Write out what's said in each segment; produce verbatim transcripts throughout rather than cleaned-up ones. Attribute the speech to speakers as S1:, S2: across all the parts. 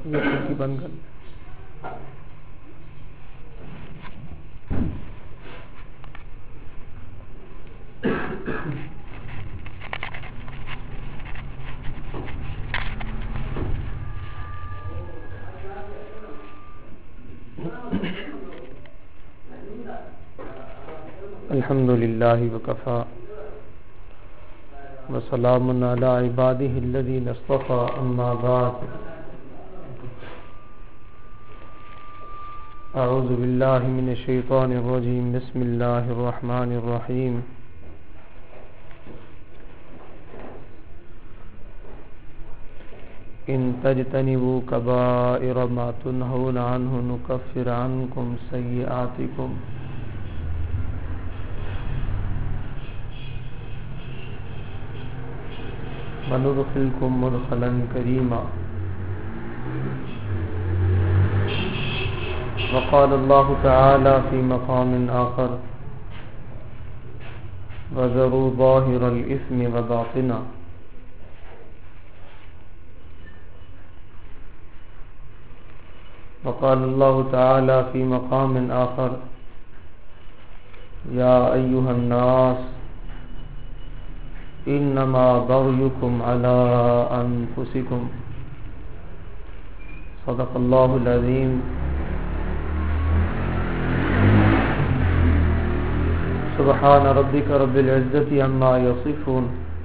S1: یہ کھڑکی بند کر. الحمد للہ وکفی وسلام علی عبادہ الذین اصطفی. اما بعد اعوذ باللہ من الشیطان الرجیم. بسم اللہ الرحمن الرحیم. ان تجتنبوا کبائر ما تنہون عنہ نکفر عنکم سیئاتکم وندخلکم مدخلا کریما. وقال اللہ تعالی فی مقام آخر وذروا ظاہر الاثم وباطنہ. وقال اللہ تعالی فی مقام آخر یا ایہا الناس انما بغیکم علی انفسکم. صدق اللہ العظیم. سبحان ربک رب العزت عما یصفون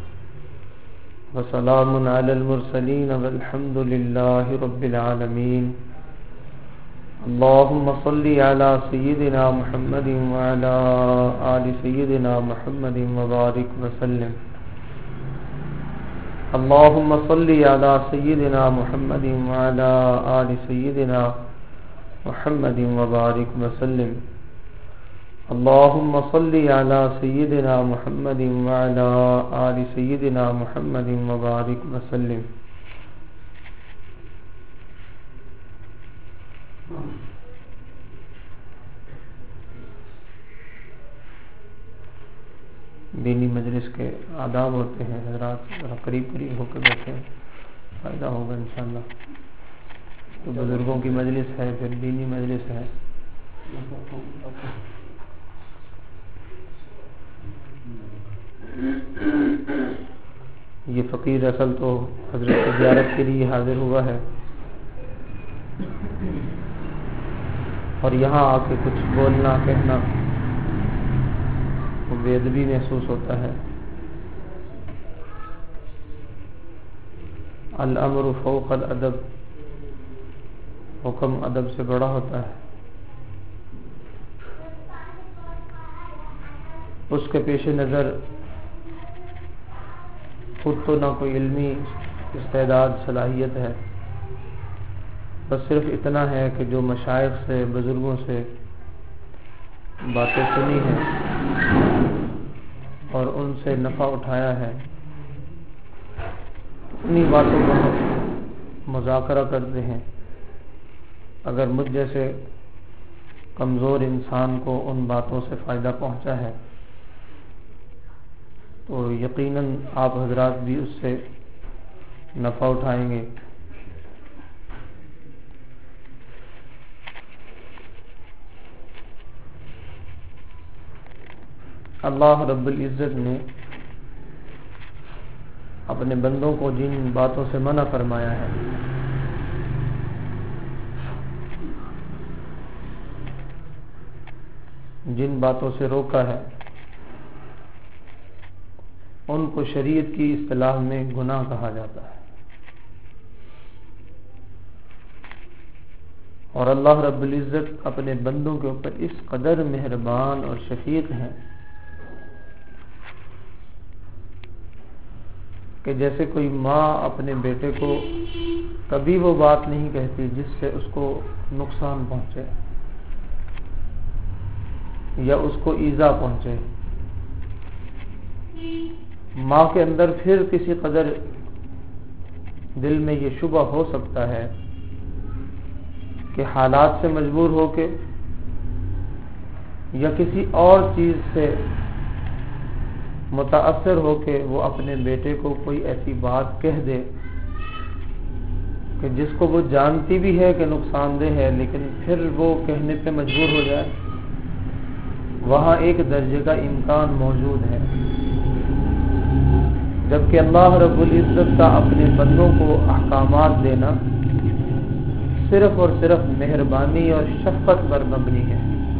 S1: وسلام علی المرسلین والحمد للہ رب العالمین. اللهم صل على سيدنا محمد وعلى آل سيدنا محمد وبارك وسلم. اللهم صل على سيدنا محمد وعلى آل سيدنا محمد وبارك وسلم. اللهم صل على سيدنا محمد وعلى آل سيدنا محمد وبارك وسلم. دینی مجلس کے آداب ہوتے ہیں. حضرات ذرا قریب قریب ہو کے بیٹھے فائدہ ہوگا انشاءاللہ. تو بزرگوں کی مجلس ہے, پھر دینی مجلس ہے. یہ فقیر اصل تو حضرت کی زیارت کے لیے حاضر ہوا ہے اور یہاں آ کے کچھ بولنا کہنا بے ادبی محسوس ہوتا ہے. الامر فوق الادب, حکم ادب سے بڑا ہوتا ہے. اس کے پیش نظر خود تو نہ کوئی علمی استعداد صلاحیت ہے, بس صرف اتنا ہے کہ جو مشائخ سے بزرگوں سے باتیں سنی ہیں اور ان سے نفع اٹھایا ہے, انہی باتوں کو مذاکرہ کرتے ہیں. اگر مجھ جیسے کمزور انسان کو ان باتوں سے فائدہ پہنچا ہے تو یقیناً آپ حضرات بھی اس سے نفع اٹھائیں گے. اللہ رب العزت نے اپنے بندوں کو جن باتوں سے منع فرمایا ہے, جن باتوں سے روکا ہے, ان کو شریعت کی اصطلاح میں گناہ کہا جاتا ہے. اور اللہ رب العزت اپنے بندوں کے اوپر اس قدر مہربان اور شفیق ہیں کہ جیسے کوئی ماں اپنے بیٹے کو کبھی وہ بات نہیں کہتی جس سے اس کو نقصان پہنچے یا اس کو ایذا پہنچے. ماں کے اندر پھر کسی قدر دل میں یہ شبہ ہو سکتا ہے کہ حالات سے مجبور ہو کے یا کسی اور چیز سے متاثر ہو کے وہ اپنے بیٹے کو کوئی ایسی بات کہہ دے کہ جس کو وہ جانتی بھی ہے کہ نقصان دہ ہے لیکن پھر وہ کہنے پہ مجبور ہو جائے، وہاں ایک درجے کا امکان موجود ہے، جبکہ اللہ رب العزت کا اپنے بندوں کو احکامات دینا صرف اور صرف مہربانی اور شفقت پر مبنی ہے۔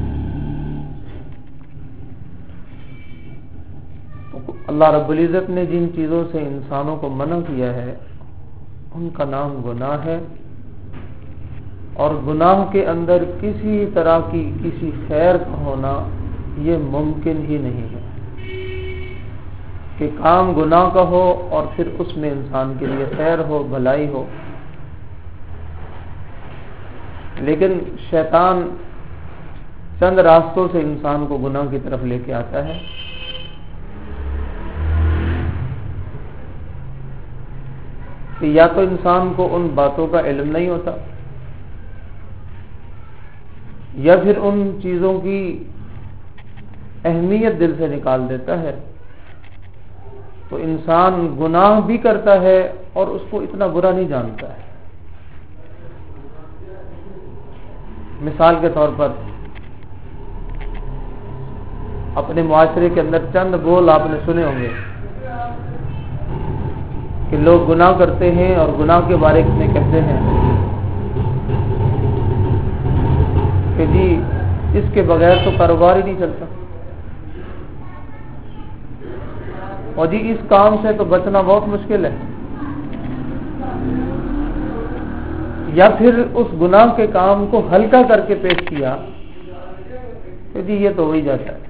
S1: اللہ رب العزت نے جن چیزوں سے انسانوں کو منع کیا ہے ان کا نام گناہ ہے، اور گناہ کے اندر کسی طرح کی کسی خیر کا ہونا یہ ممکن ہی نہیں ہے کہ کام گناہ کا ہو اور پھر اس میں انسان کے لیے خیر ہو، بھلائی ہو۔ لیکن شیطان چند راستوں سے انسان کو گناہ کی طرف لے کے آتا ہے۔ کہ یا تو انسان کو ان باتوں کا علم نہیں ہوتا، یا پھر ان چیزوں کی اہمیت دل سے نکال دیتا ہے، تو انسان گناہ بھی کرتا ہے اور اس کو اتنا برا نہیں جانتا ہے۔ مثال کے طور پر اپنے معاشرے کے اندر چند بول آپ نے سنے ہوں گے کہ لوگ گناہ کرتے ہیں اور گناہ کے بارے میں کہتے ہیں کہ جی اس کے بغیر تو کاروبار ہی نہیں چلتا، اور جی اس کام سے تو بچنا بہت مشکل ہے، یا پھر اس گناہ کے کام کو ہلکا کر کے پیش کیا کہ جی یہ تو ہو ہی جاتا ہے۔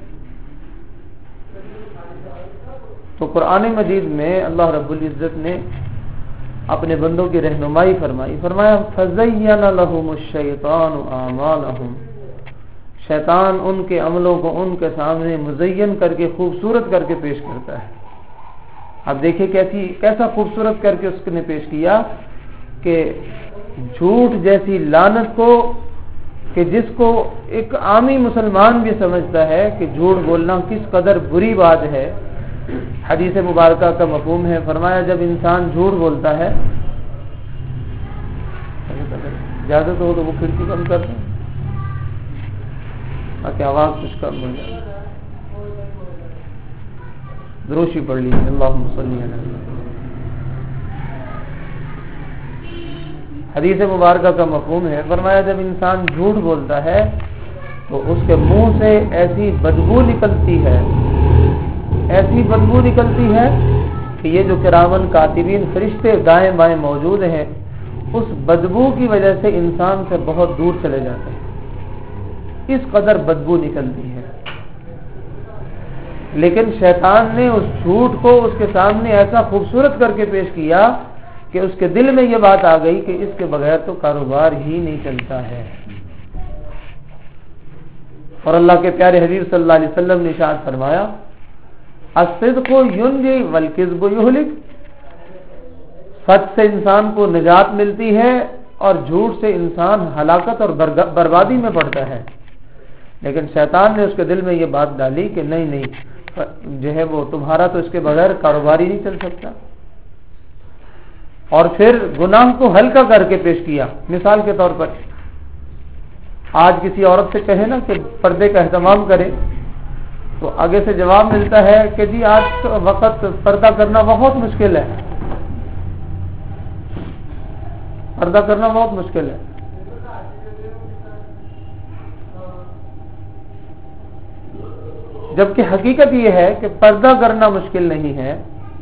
S1: تو قرآن مجید میں اللہ رب العزت نے اپنے بندوں کی رہنمائی فرمائی، فرمایا فَزَيَّنَ لَهُمُ الشَّيْطَانُ أَعْمَالَهُمْ، شیطان ان کے عملوں کو ان کے سامنے مزین کر کے خوبصورت کر کے پیش کرتا ہے۔ اب دیکھیں کیسی کیسا خوبصورت کر کے اس نے پیش کیا کہ جھوٹ جیسی لعنت کو، کہ جس کو ایک عامی مسلمان بھی سمجھتا ہے کہ جھوٹ بولنا کس قدر بری بات ہے، حدیث مبارکہ کا مفہوم ہے۔ فرمایا جب انسان جھوٹ بولتا ہے، اجازت ہو تو وہ کھڑکی کم کر دیں تاکہ آواز کچھ کم ہو جائے، دروشی پڑھ لیجیے اللہم صلی علی محمد۔ حدیث مبارکہ کا مفہوم ہے، فرمایا جب انسان جھوٹ بولتا ہے تو اس کے منہ سے ایسی بدبو نکلتی ہے ایسی بدبو نکلتی ہے کہ یہ جو کرامن کاتبین فرشتے دائیں بائیں موجود ہیں، اس بدبو کی وجہ سے انسان سے بہت دور چلے جاتے ہیں، اس قدر بدبو نکلتی ہے۔ لیکن شیطان نے اس جھوٹ کو اس کے سامنے ایسا خوبصورت کر کے پیش کیا کہ اس کے دل میں یہ بات آ گئی کہ اس کے بغیر تو کاروبار ہی نہیں چلتا ہے۔ اور اللہ کے پیارے حبیب صلی اللہ علیہ وسلم نے ارشاد فرمایا الصدق ینجی والکذب یہلک، سچ سے انسان کو نجات ملتی ہے اور جھوٹ سے انسان ہلاکت اور بربادی میں پڑتا ہے۔ لیکن شیطان نے اس کے دل میں یہ بات ڈالی کہ نہیں نہیں جو ہے وہ تمہارا تو اس کے بغیر کاروبار ہی نہیں چل سکتا، اور پھر گناہ کو ہلکا کر کے پیش کیا۔ مثال کے طور پر آج کسی عورت سے کہے نا کہ پردے کا اہتمام کرے تو آگے سے جواب ملتا ہے کہ جی آج وقت پردہ کرنا بہت مشکل ہے، پردہ کرنا بہت مشکل ہے۔ جبکہ حقیقت یہ ہے کہ پردہ کرنا مشکل نہیں ہے،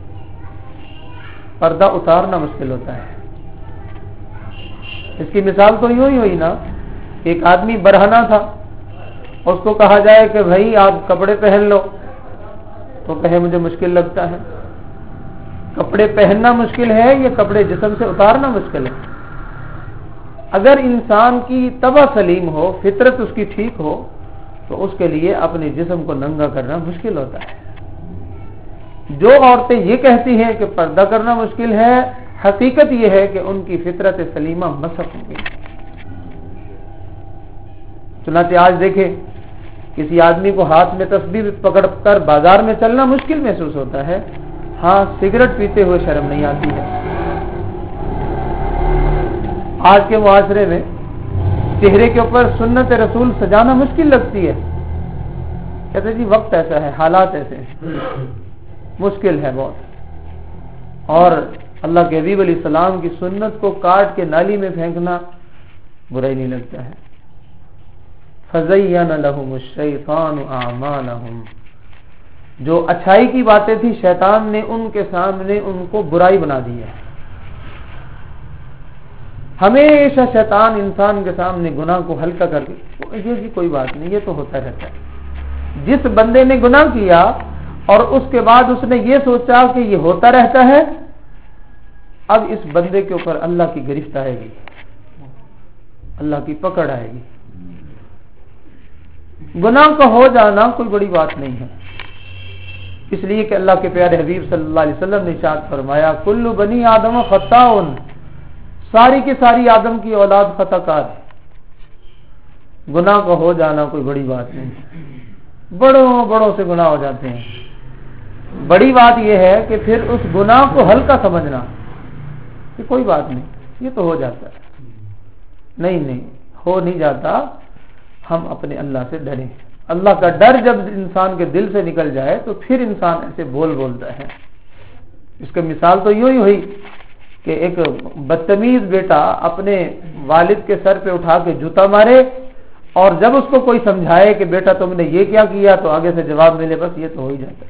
S1: پردہ اتارنا مشکل ہوتا ہے۔ اس کی مثال تو یوں ہی ہوئی نا، ایک آدمی برہنہ تھا، اس کو کہا جائے کہ بھائی آپ کپڑے پہن لو تو کہے مجھے مشکل لگتا ہے۔ کپڑے پہننا مشکل ہے یا کپڑے جسم سے اتارنا مشکل ہے؟ اگر انسان کی طبع سلیم ہو، فطرت اس کی ٹھیک ہو، تو اس کے لیے اپنے جسم کو ننگا کرنا مشکل ہوتا ہے۔ جو عورتیں یہ کہتی ہیں کہ پردہ کرنا مشکل ہے، حقیقت یہ ہے کہ ان کی فطرت سلیمہ مسخ ہو گئی۔ چنانچہ آج دیکھیں کسی آدمی کو ہاتھ میں تسبیح پکڑ کر بازار میں چلنا مشکل محسوس ہوتا ہے، ہاں سگریٹ پیتے ہوئے شرم نہیں آتی ہے۔ آج کے معاشرے میں چہرے کے اوپر سنت رسول سجانا مشکل لگتی ہے. کہتے جی وقت ایسا ہے، حالات ایسے ہیں، مشکل ہے بہت. اور اللہ کے حبیب علیہ السلام کی سنت کو کاٹ کے نالی میں پھینکنا برا ہی نہیں لگتا ہے. فَزَيَّنَ لَهُمُ الشَّيْطَانُ أَعْمَالَهُمْ، جو اچھائی کی باتیں تھی شیطان نے ان کے سامنے ان کو برائی بنا دیا. ہمیشہ شیطان انسان کے سامنے گناہ کو ہلکا کر کے یہ جی کوئی بات نہیں، یہ تو ہوتا رہتا ہے. جس بندے نے گناہ کیا اور اس کے بعد اس نے یہ سوچا کہ یہ ہوتا رہتا ہے، اب اس بندے کے اوپر اللہ کی گرفت آئے گی، اللہ کی پکڑ آئے گی. گناہ کا ہو جانا کوئی بڑی بات نہیں ہے، اس لیے کہ اللہ کے پیارے حبیب صلی اللہ علیہ وسلم نے ارشاد فرمایا کل بنی آدم خطاؤن، ساری کی ساری آدم کی اولاد خطا کار ہے. گناہ کا ہو جانا کوئی بڑی بات نہیں ہے، بڑوں بڑوں سے گناہ ہو جاتے ہیں. بڑی بات یہ ہے کہ پھر اس گناہ کو ہلکا سمجھنا کہ کوئی بات نہیں، یہ تو ہو جاتا ہے. نہیں نہیں، ہو نہیں جاتا. ہم اپنے اللہ سے ڈریں. اللہ کا ڈر جب انسان کے دل سے نکل جائے تو پھر انسان ایسے بول بولتا ہے. اس کا مثال تو یوں ہی ہوئی کہ ایک بدتمیز بیٹا اپنے والد کے سر پہ اٹھا کے جوتا مارے، اور جب اس کو کوئی سمجھائے کہ بیٹا تم نے یہ کیا کیا تو آگے سے جواب ملے بس یہ تو ہو ہی جاتا ہے.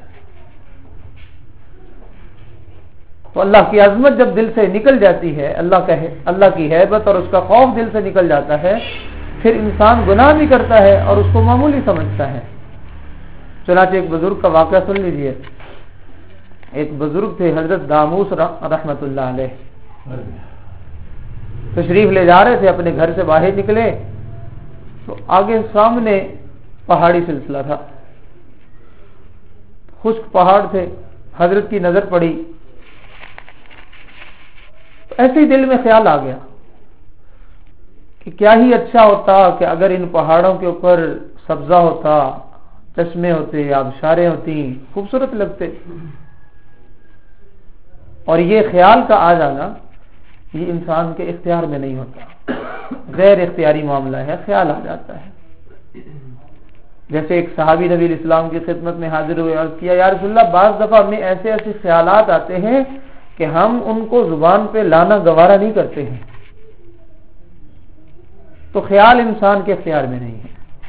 S1: تو اللہ کی عظمت جب دل سے نکل جاتی ہے، اللہ کا اللہ کی ہیبت اور اس کا خوف دل سے نکل جاتا ہے، پھر انسان گناہ بھی کرتا ہے اور اس کو معمولی سمجھتا ہے. چنانچہ ایک بزرگ کا واقعہ سن لیجئے. ایک بزرگ تھے حضرت داموس رحمت اللہ علیہ، تشریف لے جا رہے تھے، اپنے گھر سے باہر نکلے تو آگے سامنے پہاڑی سلسلہ تھا، خشک پہاڑ تھے. حضرت کی نظر پڑی تو ایسے ہی دل میں خیال آ گیا کہ کیا ہی اچھا ہوتا کہ اگر ان پہاڑوں کے اوپر سبزہ ہوتا، چشمے ہوتے، آبشاریں ہوتی، خوبصورت لگتے. اور یہ خیال کا آ جانا یہ انسان کے اختیار میں نہیں ہوتا، غیر اختیاری معاملہ ہے، خیال آ جاتا ہے. جیسے ایک صحابی نبی اسلام کی خدمت میں حاضر ہوئے، عرض کیا یا رسول اللہ بعض دفعہ ہمیں ایسے ایسے خیالات آتے ہیں کہ ہم ان کو زبان پہ لانا گوارا نہیں کرتے ہیں. تو خیال انسان کے اختیار میں نہیں ہے.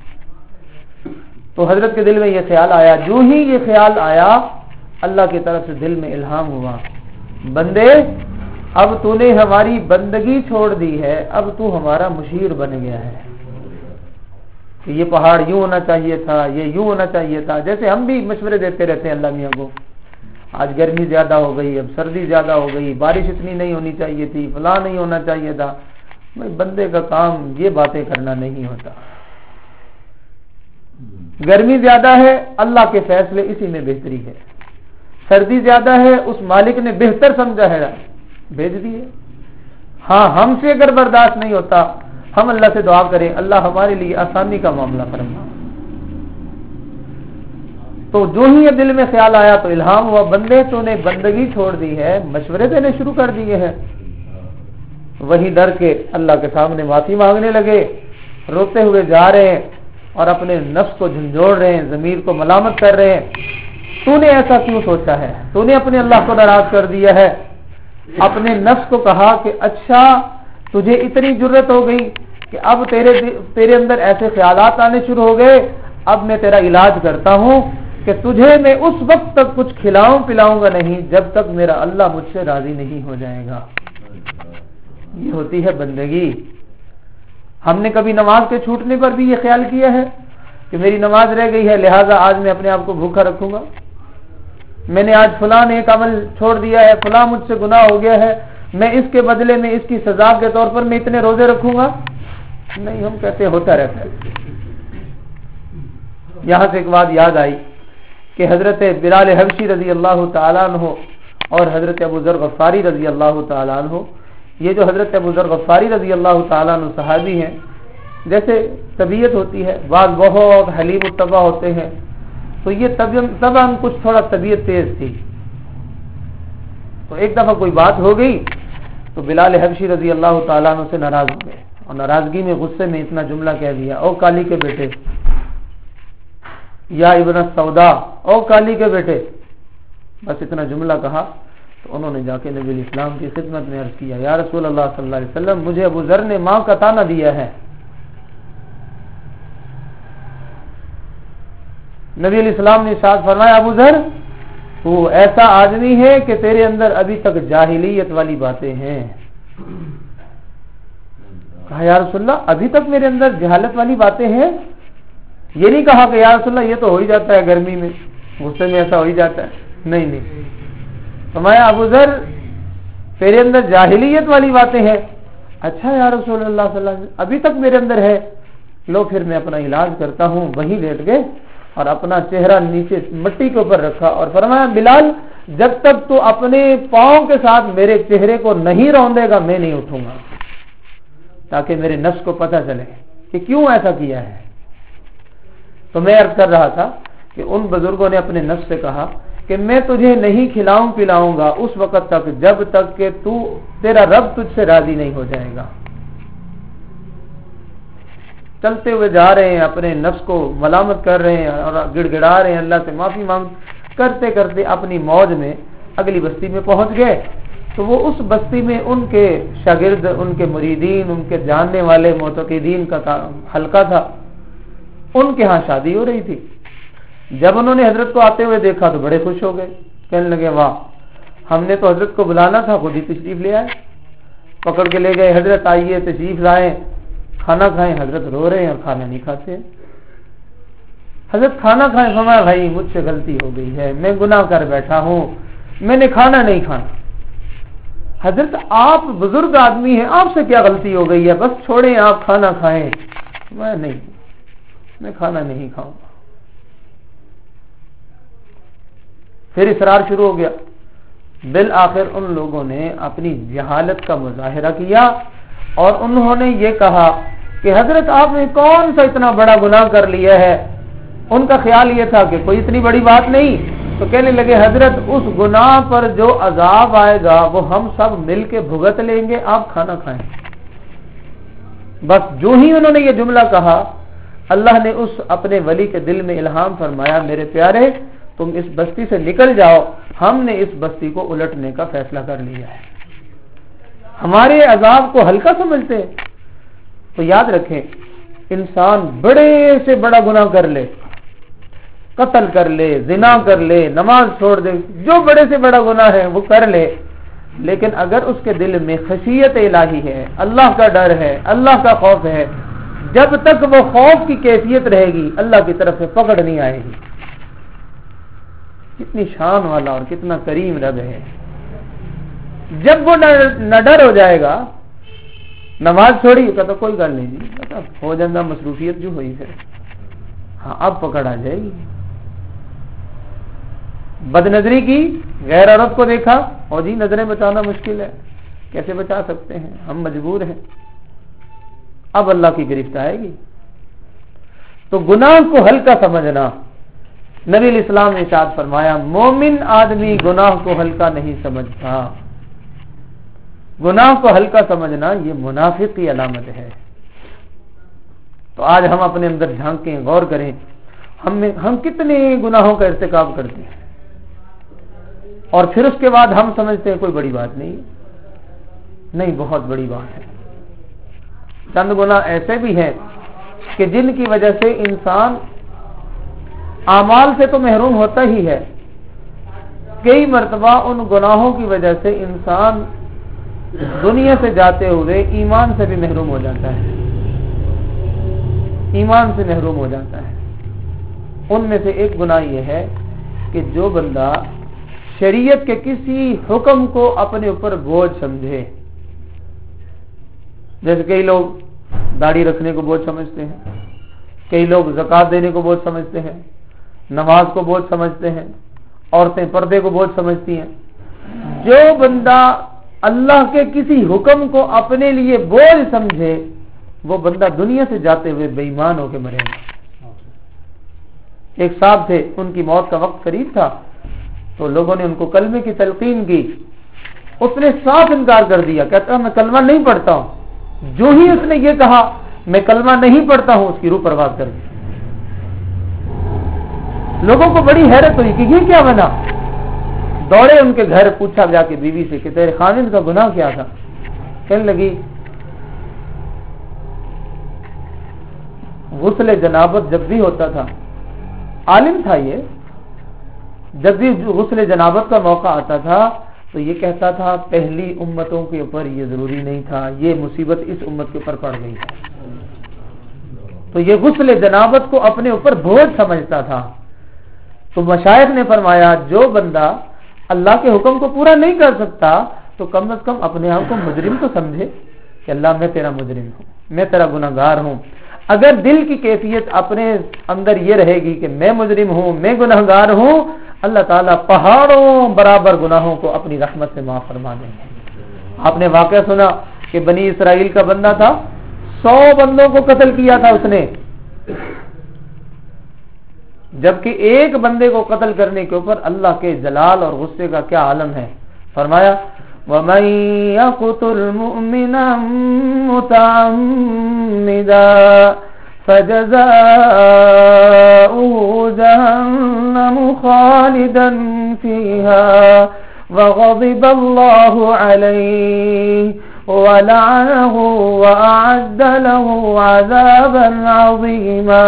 S1: تو حضرت کے دل میں یہ خیال آیا. جو ہی یہ خیال آیا اللہ کی طرف سے دل میں الہام ہوا، بندے اب تو نے ہماری بندگی چھوڑ دی ہے، اب تو ہمارا مشیر بن گیا ہے. کہ یہ پہاڑ یوں ہونا چاہیے تھا، یہ یوں ہونا چاہیے تھا. جیسے ہم بھی مشورے دیتے رہتے ہیں اللہ میاں کو، آج گرمی زیادہ ہو گئی، اب سردی زیادہ ہو گئی، بارش اتنی نہیں ہونی چاہیے تھی، فلاں نہیں ہونا چاہیے تھا. بندے کا کام یہ باتیں کرنا نہیں ہوتا. گرمی زیادہ ہے، اللہ کے فیصلے اسی میں بہتری ہے. سردی زیادہ ہے، اس مالک نے بہتر سمجھا ہے بھیج دیے. ہاں ہم سے اگر برداشت نہیں ہوتا ہم اللہ سے دعا کریں اللہ ہمارے لیے آسانی کا معاملہ فرما. تو جو ہی یہ دل میں خیال آیا تو الہام ہوا، بندے تو نے بندگی چھوڑ دی ہے، مشورے دینے شروع کر دیے ہیں. وہی ڈر کے اللہ کے سامنے معافی مانگنے لگے، روتے ہوئے جا رہے ہیں اور اپنے نفس کو جھنجھوڑ رہے ہیں، ضمیر کو ملامت کر رہے ہیں. تو نے ایسا کیوں سوچا ہے؟ تو نے اپنے اللہ کو ناراض کر دیا ہے. اپنے نفس کو کہا کہ اچھا تجھے اتنی جرت ہو گئی کہ اب تیرے تیرے اندر ایسے خیالات آنے شروع ہو گئے، اب میں تیرا علاج کرتا ہوں کہ تجھے میں اس وقت تک کچھ کھلاؤں پلاؤں گا نہیں جب تک میرا اللہ مجھ سے راضی نہیں ہو جائے گا. یہ ہوتی ہے بندگی. ہم نے کبھی نماز کے چھوٹنے پر بھی یہ خیال کیا ہے کہ میری نماز رہ گئی ہے لہٰذا آج میں اپنے آپ کو بھوکا رکھوں گا، میں نے آج فلاں ایک عمل چھوڑ دیا ہے، فلاں مجھ سے گناہ ہو گیا ہے، میں اس کے بدلے میں اس کی سزا کے طور پر میں اتنے روزے رکھوں گا؟ نہیں، ہم کہتے ہوتا رہتا ہے. یہاں سے ایک بات یاد آئی کہ حضرت بلال حبشی رضی اللہ تعالیٰ عنہ اور حضرت ابو ذر غفاری رضی اللہ تعالیٰ عنہ، یہ جو حضرت ابو ذر غفاری رضی اللہ تعالیٰ عنہ صحابی ہیں، جیسے طبیعت ہوتی ہے، بعض بہت حلیم الطبع ہوتے ہیں، تو یہ طبعاً کچھ تھوڑا طبیعت تیز تھی. تو ایک دفعہ کوئی بات ہو گئی تو بلال حبشی رضی اللہ تعالیٰ عنہ سے ناراض ہو گئے اور ناراضگی میں غصے میں اتنا جملہ کہہ دیا، او کالی کے بیٹے، یا ابن السودا، او کالی کے بیٹے، بس اتنا جملہ کہا تو انہوں نے جا کے نبی الاسلام کی خدمت میں عرض کیا، یا رسول اللہ صلی اللہ علیہ وسلم، مجھے ابو ذر نے ماں کا طعنہ دیا ہے۔ نبی علیہ السلام نے ارشاد فرمایا، ابو ذر وہ ایسا آدمی ہے کہ تیرے اندر ابھی تک جاہلیت والی باتیں ہیں۔ کہا یا رسول اللہ ابھی تک میرے اندر جہالت والی باتیں ہیں؟ یہ نہیں کہا کہ یا رسول اللہ یہ تو ہو ہی جاتا ہے، گرمی میں غصے میں ایسا ہو ہی جاتا ہے، نہیں نہیں، فرمایا ابو ذر تیرے اندر جاہلیت والی باتیں ہیں؟ اچھا یا رسول اللہ صلی اللہ علیہ وسلم ابھی تک میرے اندر ہے، لو پھر میں اپنا علاج کرتا ہوں۔ وہیں لیٹ گئے اور اپنا چہرہ نیچے مٹی کے اوپر رکھا اور فرمایا بلال جب تک تو اپنے پاؤں کے ساتھ میرے چہرے کو نہیں روندے گا میں نہیں اٹھوں گا، تاکہ میرے نفس کو پتہ چلے کہ کیوں ایسا کیا ہے۔ تو میں عرض کر رہا تھا کہ ان بزرگوں نے اپنے نفس سے کہا کہ میں تجھے نہیں کھلاؤں پلاؤں گا اس وقت تک جب تک کہ تو تیرا رب تجھ سے راضی نہیں ہو جائے گا۔ چلتے ہوئے جا رہے ہیں، اپنے نفس کو ملامت کر رہے ہیں اور گڑ گڑا رہے ہیں، اللہ سے معافی مانگ کرتے کرتے اپنی موج میں اگلی بستی میں پہنچ گئے۔ تو وہ اس بستی میں ان کے شاگرد، ان کے مریدین، ان کے جاننے والے معتقدین کا حلقہ تھا، ان کے ہاں شادی ہو رہی تھی۔ جب انہوں نے حضرت کو آتے ہوئے دیکھا تو بڑے خوش ہو گئے، کہنے لگے واہ، ہم نے تو حضرت کو بلانا تھا، خود ہی تشریف لے آئے۔ پکڑ کے لے گئے، حضرت آئیے تشریف لائیں، کھانا کھائیں۔ حضرت رو رہے ہیں اور کھانا نہیں کھاتے۔ حضرت کھانا کھائیں، فرمایا بھائی مجھ سے غلطی ہو گئی ہے، میں گناہ کر بیٹھا ہوں، میں نے کھانا نہیں کھانا۔ حضرت آپ بزرگ آدمی ہیں، آپ سے کیا غلطی ہو گئی ہے، بس چھوڑیں آپ کھانا کھائیں۔ میں نہیں، میں کھانا نہیں کھاؤں گا۔ پھر اصرار شروع ہو گیا۔ بالآخر ان لوگوں نے اپنی جہالت کا مظاہرہ کیا اور انہوں نے یہ کہا کہ حضرت آپ نے کون سا اتنا بڑا گناہ کر لیا ہے۔ ان کا خیال یہ تھا کہ کوئی اتنی بڑی بات نہیں، تو کہنے لگے حضرت اس گناہ پر جو عذاب آئے گا وہ ہم سب مل کے بھگت لیں گے، آپ کھانا کھائیں۔ بس جو ہی انہوں نے یہ جملہ کہا، اللہ نے اس اپنے ولی کے دل میں الہام فرمایا، میرے پیارے تم اس بستی سے نکل جاؤ، ہم نے اس بستی کو الٹنے کا فیصلہ کر لیا ہے۔ ہمارے عذاب کو ہلکا سمجھتے ہیں؟ تو یاد رکھیں، انسان بڑے سے بڑا گناہ کر لے، قتل کر لے، زنا کر لے، نماز چھوڑ دے، جو بڑے سے بڑا گناہ ہے وہ کر لے، لیکن اگر اس کے دل میں خشیت الہی ہے، اللہ کا ڈر ہے، اللہ کا خوف ہے، جب تک وہ خوف کی کیفیت رہے گی اللہ کی طرف سے پکڑ نہیں آئے گی۔ کتنی شان والا اور کتنا کریم رب ہے۔ جب وہ نہ ڈر ہو جائے گا، نماز چھوڑی تو کوئی گل نہیں جی، ہو جانا مصروفیت جو ہوئی پھر ہاں اب پکڑ آ جائے گی۔ بد نظری کی، غیر عورت کو دیکھا، اور جی نظریں بچانا مشکل ہے، کیسے بچا سکتے ہیں، ہم مجبور ہیں، اب اللہ کی گرفت آئے گی۔ تو گناہ کو ہلکا سمجھنا، نبی علیہ السلام نے ارشاد فرمایا مومن آدمی گناہ کو ہلکا نہیں سمجھتا۔ گناہ کو ہلکا سمجھنا یہ منافق کی علامت ہے۔ تو آج ہم اپنے اندر جھانکیں، غور کریں، ہم ہم کتنے گناہوں کا ارتکاب کرتے ہیں اور پھر اس کے بعد ہم سمجھتے ہیں کوئی بڑی بات نہیں، نہیں بہت بڑی بات ہے۔ چند گناہ ایسے بھی ہیں کہ جن کی وجہ سے انسان اعمال سے تو محروم ہوتا ہی ہے، کئی مرتبہ ان گناہوں کی وجہ سے انسان دنیا سے جاتے ہوئے ایمان سے بھی محروم ہو جاتا ہے، ایمان سے محروم ہو جاتا ہے۔ ان میں سے ایک گناہ یہ ہے کہ جو بندہ شریعت کے کسی حکم کو اپنے اوپر بوجھ سمجھے، جیسے کئی لوگ داڑھی رکھنے کو بوجھ سمجھتے ہیں، کئی لوگ زکوٰۃ دینے کو بوجھ سمجھتے ہیں، نماز کو بوجھ سمجھتے ہیں، عورتیں پردے کو بوجھ سمجھتی ہیں۔ جو بندہ اللہ کے کسی حکم کو اپنے لیے بوجھ سمجھے وہ بندہ دنیا سے جاتے ہوئے بے ایمان ہو کے مرے گا۔ ایک صاحب تھے، ان کی موت کا وقت قریب تھا، تو لوگوں نے ان کو کلمے کی تلقین کی اس نے صاف انکار کر دیا، کہتا میں کلمہ نہیں پڑھتا ہوں۔ جو ہی اس نے یہ کہا میں کلمہ نہیں پڑھتا ہوں، اس کی روح پرواز کر دی۔ لوگوں کو بڑی حیرت ہوئی کہ یہ کیا بنا، دوڑے ان کے گھر، پوچھا جا کے بیوی سے کہ تیرے خاوند کا گناہ کیا تھا؟ کہنے لگی غسل جنابت جب بھی ہوتا تھا، عالم تھا یہ، جب بھی غسل جنابت کا موقع آتا تھا تو یہ کہتا تھا پہلی امتوں کے اوپر یہ ضروری نہیں تھا، یہ مصیبت اس امت کے اوپر پڑ گئی ہے۔ تو یہ غسل جنابت کو اپنے اوپر بوجھ سمجھتا تھا۔ تو مشائخ نے فرمایا جو بندہ اللہ کے حکم کو پورا نہیں کر سکتا تو کم از کم اپنے آپ کو مجرم تو سمجھے کہ اللہ میں تیرا مجرم ہوں، میں تیرا گناہگار ہوں۔ اگر دل کی کیفیت اپنے اندر یہ رہے گی کہ میں مجرم ہوں، میں گناہگار ہوں، اللہ تعالیٰ پہاڑوں برابر گناہوں کو اپنی رحمت سے معاف فرما دیں گے۔ آپ نے واقعہ سنا کہ بنی اسرائیل کا بندہ تھا، سو بندوں کو قتل کیا تھا اس نے، جبکہ ایک بندے کو قتل کرنے کے اوپر اللہ کے جلال اور غصے کا کیا عالم ہے۔ فرمایا وَمَن يَقْتُلْ مُؤْمِنًا مُتَعَمِّدًا فَجَزَاؤُهُ جَهَنَّمُ خَالِدًا فِيهَا وَغَضِبَ اللَّهُ عَلَيْهِ وَلَعَنَهُ وَأَعَدَّ لَهُ عَذَابًا عَظِيمًا۔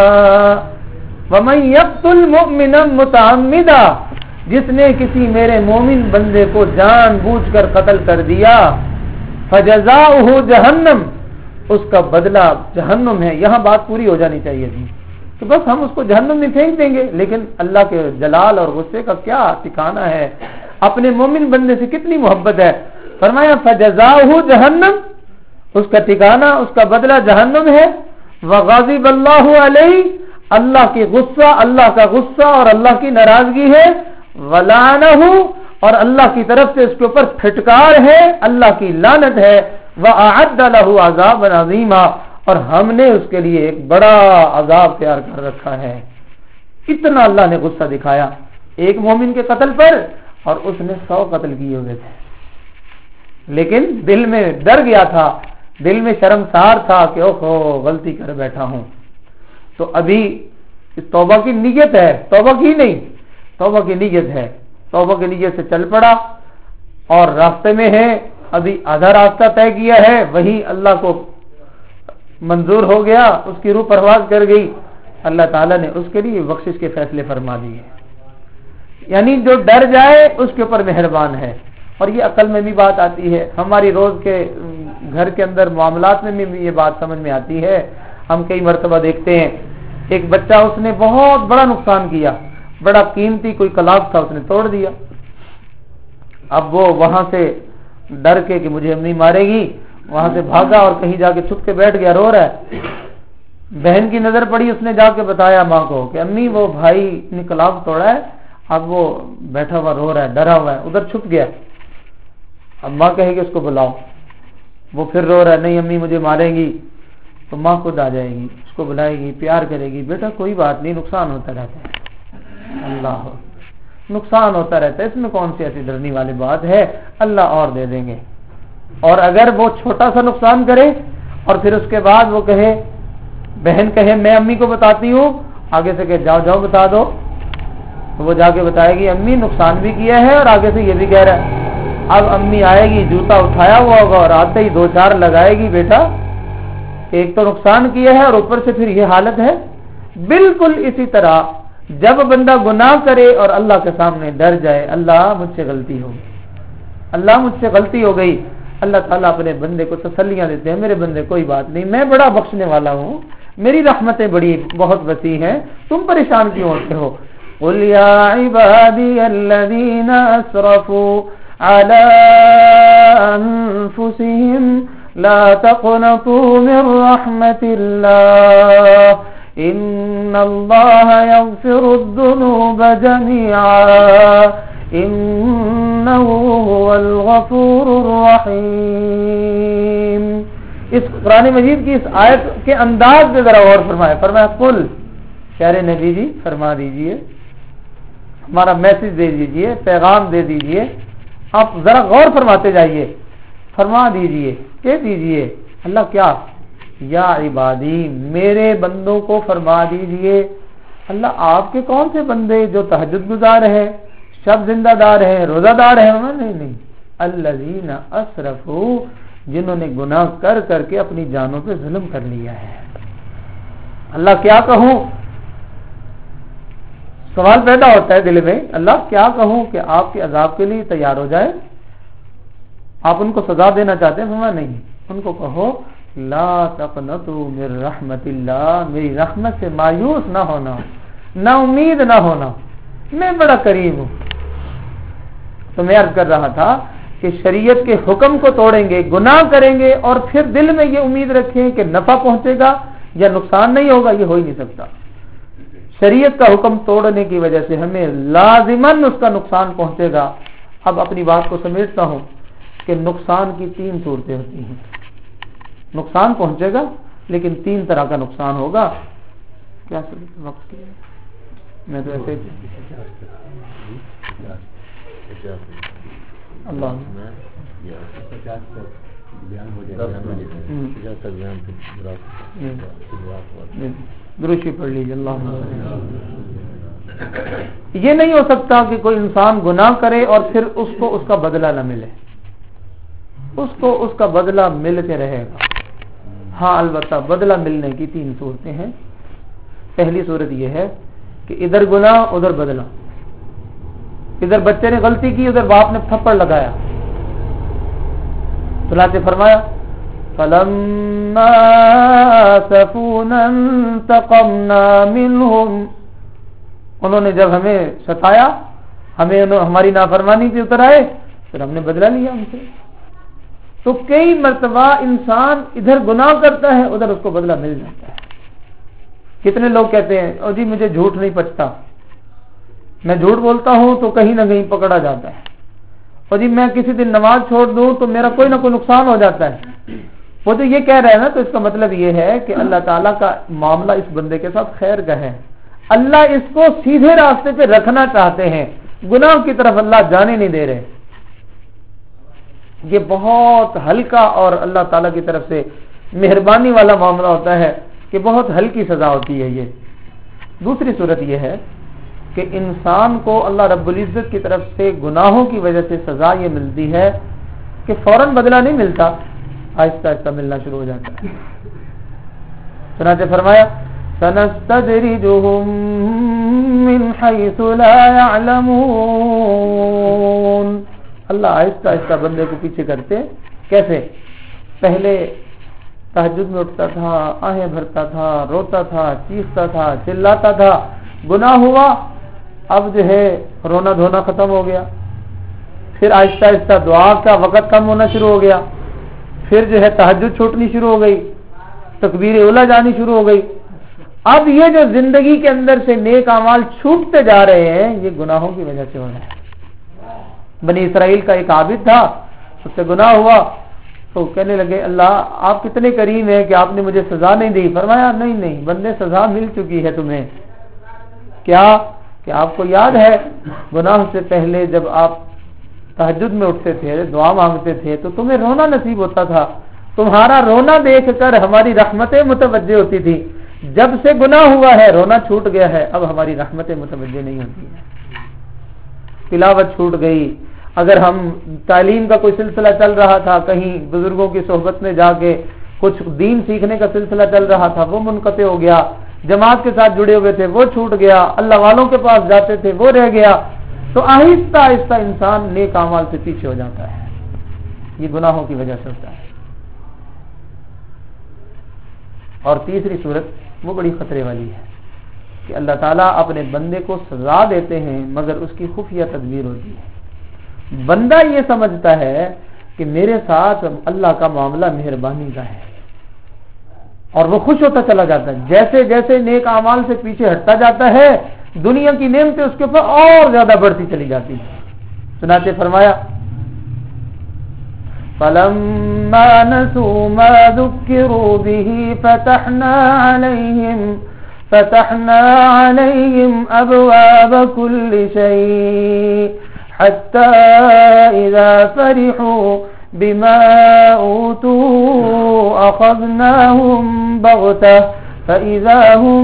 S1: وَمَن يَقْتُلْ مُؤْمِنًا مُتَعَمِّدًا، جس نے کسی میرے مومن بندے کو جان بوجھ کر قتل کر دیا، فَجَزَاؤُهُ جَهَنَّمُ، اس کا بدلہ جہنم ہے۔ یہاں بات پوری ہو جانی چاہیے تھی کہ بس ہم اس کو جہنم میں پھینک دیں گے، لیکن اللہ کے جلال اور غصے کا کیا ٹھکانہ ہے، اپنے مومن بندے سے کتنی محبت ہے۔ فرمایا فَجَزَاؤُهُ جَهَنَّمُ، اس کا ٹھکانہ، اس کا بدلہ جہنم ہے۔ وَغَضِبَ اللَّهُ عَلَيْهِ، اللہ کی غصہ، اللہ کا غصہ اور اللہ کی ناراضگی ہے۔ وَلَعَنَهُ، اور اللہ کی طرف سے اس کے اوپر پھٹکار ہے، اللہ کی لعنت ہے۔ وَأَعَدَّ لَهُ عَذَابًا عَظِيمًا، اور ہم نے اس کے لیے ایک بڑا عذاب تیار کر رکھا ہے۔ اتنا اللہ نے غصہ دکھایا ایک مومن کے قتل پر، اور اس نے سو قتل کیے ہوئے تھے، لیکن دل میں ڈر گیا تھا، دل میں شرمسار تھا کہ اوہو غلطی کر بیٹھا ہوں۔ تو ابھی اس توبہ کی نیت ہے، توبہ کی نہیں، توبہ کی نیت ہے، توبہ کی نیت سے چل پڑا اور راستے میں ہے، ابھی آدھا راستہ طے کیا ہے، وہی اللہ کو منظور ہو گیا، اس کی روح پرواز کر گئی، اللہ تعالیٰ نے اس کے لیے بخشش کے فیصلے فرما دیے۔ یعنی جو ڈر جائے اس کے اوپر مہربان ہے۔ اور یہ عقل میں بھی بات آتی ہے، ہماری روز کے گھر کے اندر معاملات میں بھی یہ بات سمجھ میں آتی ہے۔ ہم کئی مرتبہ دیکھتے ہیں ایک بچہ، اس نے بہت بڑا نقصان کیا، بڑا قیمتی کوئی کلاب تھا اس نے توڑ دیا، اب وہ وہاں سے ڈر کے کہ مجھے امی مارے گی وہاں سے بھاگا اور کہیں جا کے چھپ کے بیٹھ گیا، رو رہا ہے۔ بہن کی نظر پڑی، اس نے جا کے بتایا ماں کو کہ امی وہ بھائی نے کلاب توڑا ہے، اب وہ بیٹھا ہوا رو رہا ہے، ڈرا ہوا ہے، ادھر چھپ گیا۔ اب ماں کہے گی اس کو بلاؤ، وہ پھر رو رہا ہے، نہیں امی مجھے ماریں گی، تو ماں خود آ جائے گی، اس کو بلائے گی، پیار کرے گی، بیٹا کوئی بات نہیں، نقصان ہوتا رہتا ہے، اللہ نقصان ہوتا رہتا ہے، اس میں کون سی ایسی ڈرنے والی بات ہے، اللہ اور دے دیں گے۔ اور اگر وہ چھوٹا سا نقصان کرے اور پھر اس کے بعد وہ کہے، بہن کہے میں امی کو بتاتی ہوں، آگے سے کہ جاؤ جاؤ بتا دو، تو وہ جا کے بتائے گی امی نقصان بھی کیا ہے اور آگے سے یہ بھی کہہ رہا ہے۔ اب امی آئے گی، جوتا اٹھایا ہوا ہوگا اور آتے ہی دو چار لگائے گی، بیٹا ایک تو نقصان کیا ہے اور اوپر سے پھر یہ حالت ہے۔ بالکل اسی طرح جب بندہ گناہ کرے اور اللہ کے سامنے ڈر جائے، اللہ مجھ سے غلطی ہو گئی، اللہ مجھ سے غلطی ہو گئی، اللہ تعالیٰ اپنے بندے کو تسلیاں دیتے ہیں، میرے بندے کوئی بات نہیں، میں بڑا بخشنے والا ہوں، میری رحمتیں بڑی بہت وسیع ہیں، تم پریشان کیوں ہوتے ہو؟ قل یا عبادی الذین اسرفوا علی انفسہم لا تقنطوا من رحمت اللہ ان اللہ یغفر الذنوب جميعا انہ هو الغفور الرحیم۔ اس قرآن مجید کی اس آیت کے انداز پہ ذرا غور فرمائے، فرمایا قل، پیارے نبی جی فرما دیجئے، ہمارا میسج دے دیجئے، پیغام دے دیجئے، آپ ذرا غور فرماتے جائیے، فرما دیجئے، کہہ دیجئے اللہ کیا، یا عبادی میرے بندوں کو فرما دیجئے، اللہ آپ کے کون سے بندے جو تہجد گزار ہیں، شب زندہ دار ہیں، روزہ دار ہیں؟ نہیں نہیں، الذین اسرفوا جنہوں نے گناہ کر کر کے اپنی جانوں پہ ظلم کر لیا ہے۔ اللہ کیا کہوں، سوال پیدا ہوتا ہے دل میں، اللہ کیا کہوں کہ آپ کے عذاب کے لیے تیار ہو جائے؟ آپ ان کو سزا دینا چاہتے ہیں؟ فرمایا نہیں، ان کو کہو لا تقنطوا من رحمت اللہ، میری رحمت سے مایوس نہ ہونا، نہ امید نہ ہونا، میں بڑا قریب ہوں۔ تو میں عرض کر رہا تھا کہ شریعت کے حکم کو توڑیں گے، گناہ کریں گے اور پھر دل میں یہ امید رکھیں کہ نفع پہنچے گا یا نقصان نہیں ہوگا، یہ ہو ہی نہیں سکتا۔ شریعت کا حکم توڑنے کی وجہ سے ہمیں لازماً اس کا نقصان پہنچے گا۔ اب اپنی بات کو سمیٹتا ہوں کہ نقصان کی تین صورتیں ہوتی ہیں، نقصان پہنچے گا لیکن تین طرح کا نقصان ہوگا۔ کیا وقت کی میں تو ایسے اللہ دروشی پڑھ لیجیے اللہ۔ یہ نہیں ہو سکتا کہ کوئی انسان گناہ کرے اور پھر اس کو اس کا بدلہ نہ ملے، اس کو اس کا بدلہ ملتے رہے گا۔ ہاں البتہ بدلہ ملنے کی تین صورتیں ہیں۔ پہلی صورت یہ ہے کہ ادھر گناہ ادھر بدلہ، ادھر بچے نے غلطی کی ادھر باپ نے تھپڑ لگایا، چنانچہ فرمایا فَلَمَّا آسَفُونَا انتَقَمْنَا مِنْهُمْ، انہوں نے جب ہمیں ستایا، ہمیں ہماری نافرمانی سے اتر آئے، پھر ہم نے بدلہ لیا ان سے۔ تو کئی مرتبہ انسان ادھر گناہ کرتا ہے ادھر اس کو بدلہ مل جاتا ہے۔ کتنے لوگ کہتے ہیں او جی مجھے جھوٹ نہیں پچتا، میں جھوٹ بولتا ہوں تو کہیں نہ کہیں پکڑا جاتا ہے، اور جی میں کسی دن نماز چھوڑ دوں تو میرا کوئی نہ کوئی نقصان ہو جاتا ہے۔ وہ تو یہ کہہ رہے ہیں نا، تو اس کا مطلب یہ ہے کہ اللہ تعالیٰ کا معاملہ اس بندے کے ساتھ خیر کا ہے، اللہ اس کو سیدھے راستے پہ رکھنا چاہتے ہیں، گناہ کی طرف اللہ جانے نہیں دے رہے۔ یہ بہت ہلکا اور اللہ تعالیٰ کی طرف سے مہربانی والا معاملہ ہوتا ہے کہ بہت ہلکی سزا ہوتی ہے یہ۔ دوسری صورت یہ ہے کہ انسان کو اللہ رب العزت کی طرف سے گناہوں کی وجہ سے سزا یہ ملتی ہے کہ فوراً بدلہ نہیں ملتا، آہستہ آہستہ ملنا شروع ہو جاتا ہے۔ چنانچہ فرمایا سَنَسْتَدْرِجُهُم مِّنْ حَيْثُ لَا يَعْلَمُونَ، اللہ آہستہ آہستہ بندے کو پیچھے کرتے، کیسے؟ پہلے تہجد میں اٹھتا تھا، آہیں بھرتا تھا، روتا تھا، چیختا تھا، چلاتا تھا، گناہ ہوا، اب جو ہے رونا دھونا ختم ہو گیا، پھر آہستہ آہستہ دعا کا وقت کم ہونا شروع ہو گیا، پھر جو ہے تہجد چھوٹنی شروع ہو گئی، تکبیر اولیٰ جانی شروع ہو گئی۔ اب یہ جو زندگی کے اندر سے نیک اعمال چھوٹتے جا رہے ہیں یہ گناہوں کی وجہ سے ہو رہا ہے۔ بنی اسرائیل کا ایک عابد تھا، اس سے گناہ ہوا تو کہنے لگے اللہ آپ کتنے کریم ہیں کہ آپ نے مجھے سزا نہیں دی۔ فرمایا نہیں نہیں بندے سزا مل چکی ہے تمہیں۔ کیا کہ آپ کو یاد ہے گناہ سے پہلے جب آپ تہجد میں اٹھتے تھے، دعا مانگتے تھے تو تمہیں رونا نصیب ہوتا تھا، تمہارا رونا دیکھ کر ہماری رحمتیں متوجہ ہوتی تھی، جب سے گناہ ہوا ہے رونا چھوٹ گیا ہے، اب ہماری رحمتیں متوجہ نہیں ہوتی ہیں، تلاوت چھوٹ گئی، اگر ہم تعلیم کا کوئی سلسلہ چل رہا تھا، کہیں بزرگوں کی صحبت میں جا کے کچھ دین سیکھنے کا سلسلہ چل رہا تھا وہ منقطع ہو گیا، جماعت کے ساتھ جڑے ہوئے تھے وہ چھوٹ گیا، اللہ والوں کے پاس جاتے تھے وہ رہ گیا، تو آہستہ آہستہ انسان نیک اعمال سے پیچھے ہو جاتا ہے۔ یہ گناہوں کی وجہ سے ہوتا ہے۔ اور تیسری صورت وہ بڑی خطرے والی ہے کہ اللہ تعالیٰ اپنے بندے کو سزا دیتے ہیں مگر اس کی خفیہ تدبیر ہوتی ہے۔ بندہ یہ سمجھتا ہے کہ میرے ساتھ اللہ کا معاملہ مہربانی کا ہے اور وہ خوش ہوتا چلا جاتا ہے، جیسے جیسے نیک اعمال سے پیچھے ہٹتا جاتا ہے دنیا کی نعمتیں اس کے اوپر اور زیادہ بڑھتی چلی جاتی ہیں۔ چنانچہ فرمایا فَلَمَّا نَسُوا مَا ذُكِّرُوا بِهِ فَتَحْنَا عَلَيْهِمْ فَتَحْنَا عَلَيْهِمْ أَبْوَابَ كُلِّ شَيْءٍ حتى إذا فرحوا بما أوتوا أخذناهم بغتة فإذا هم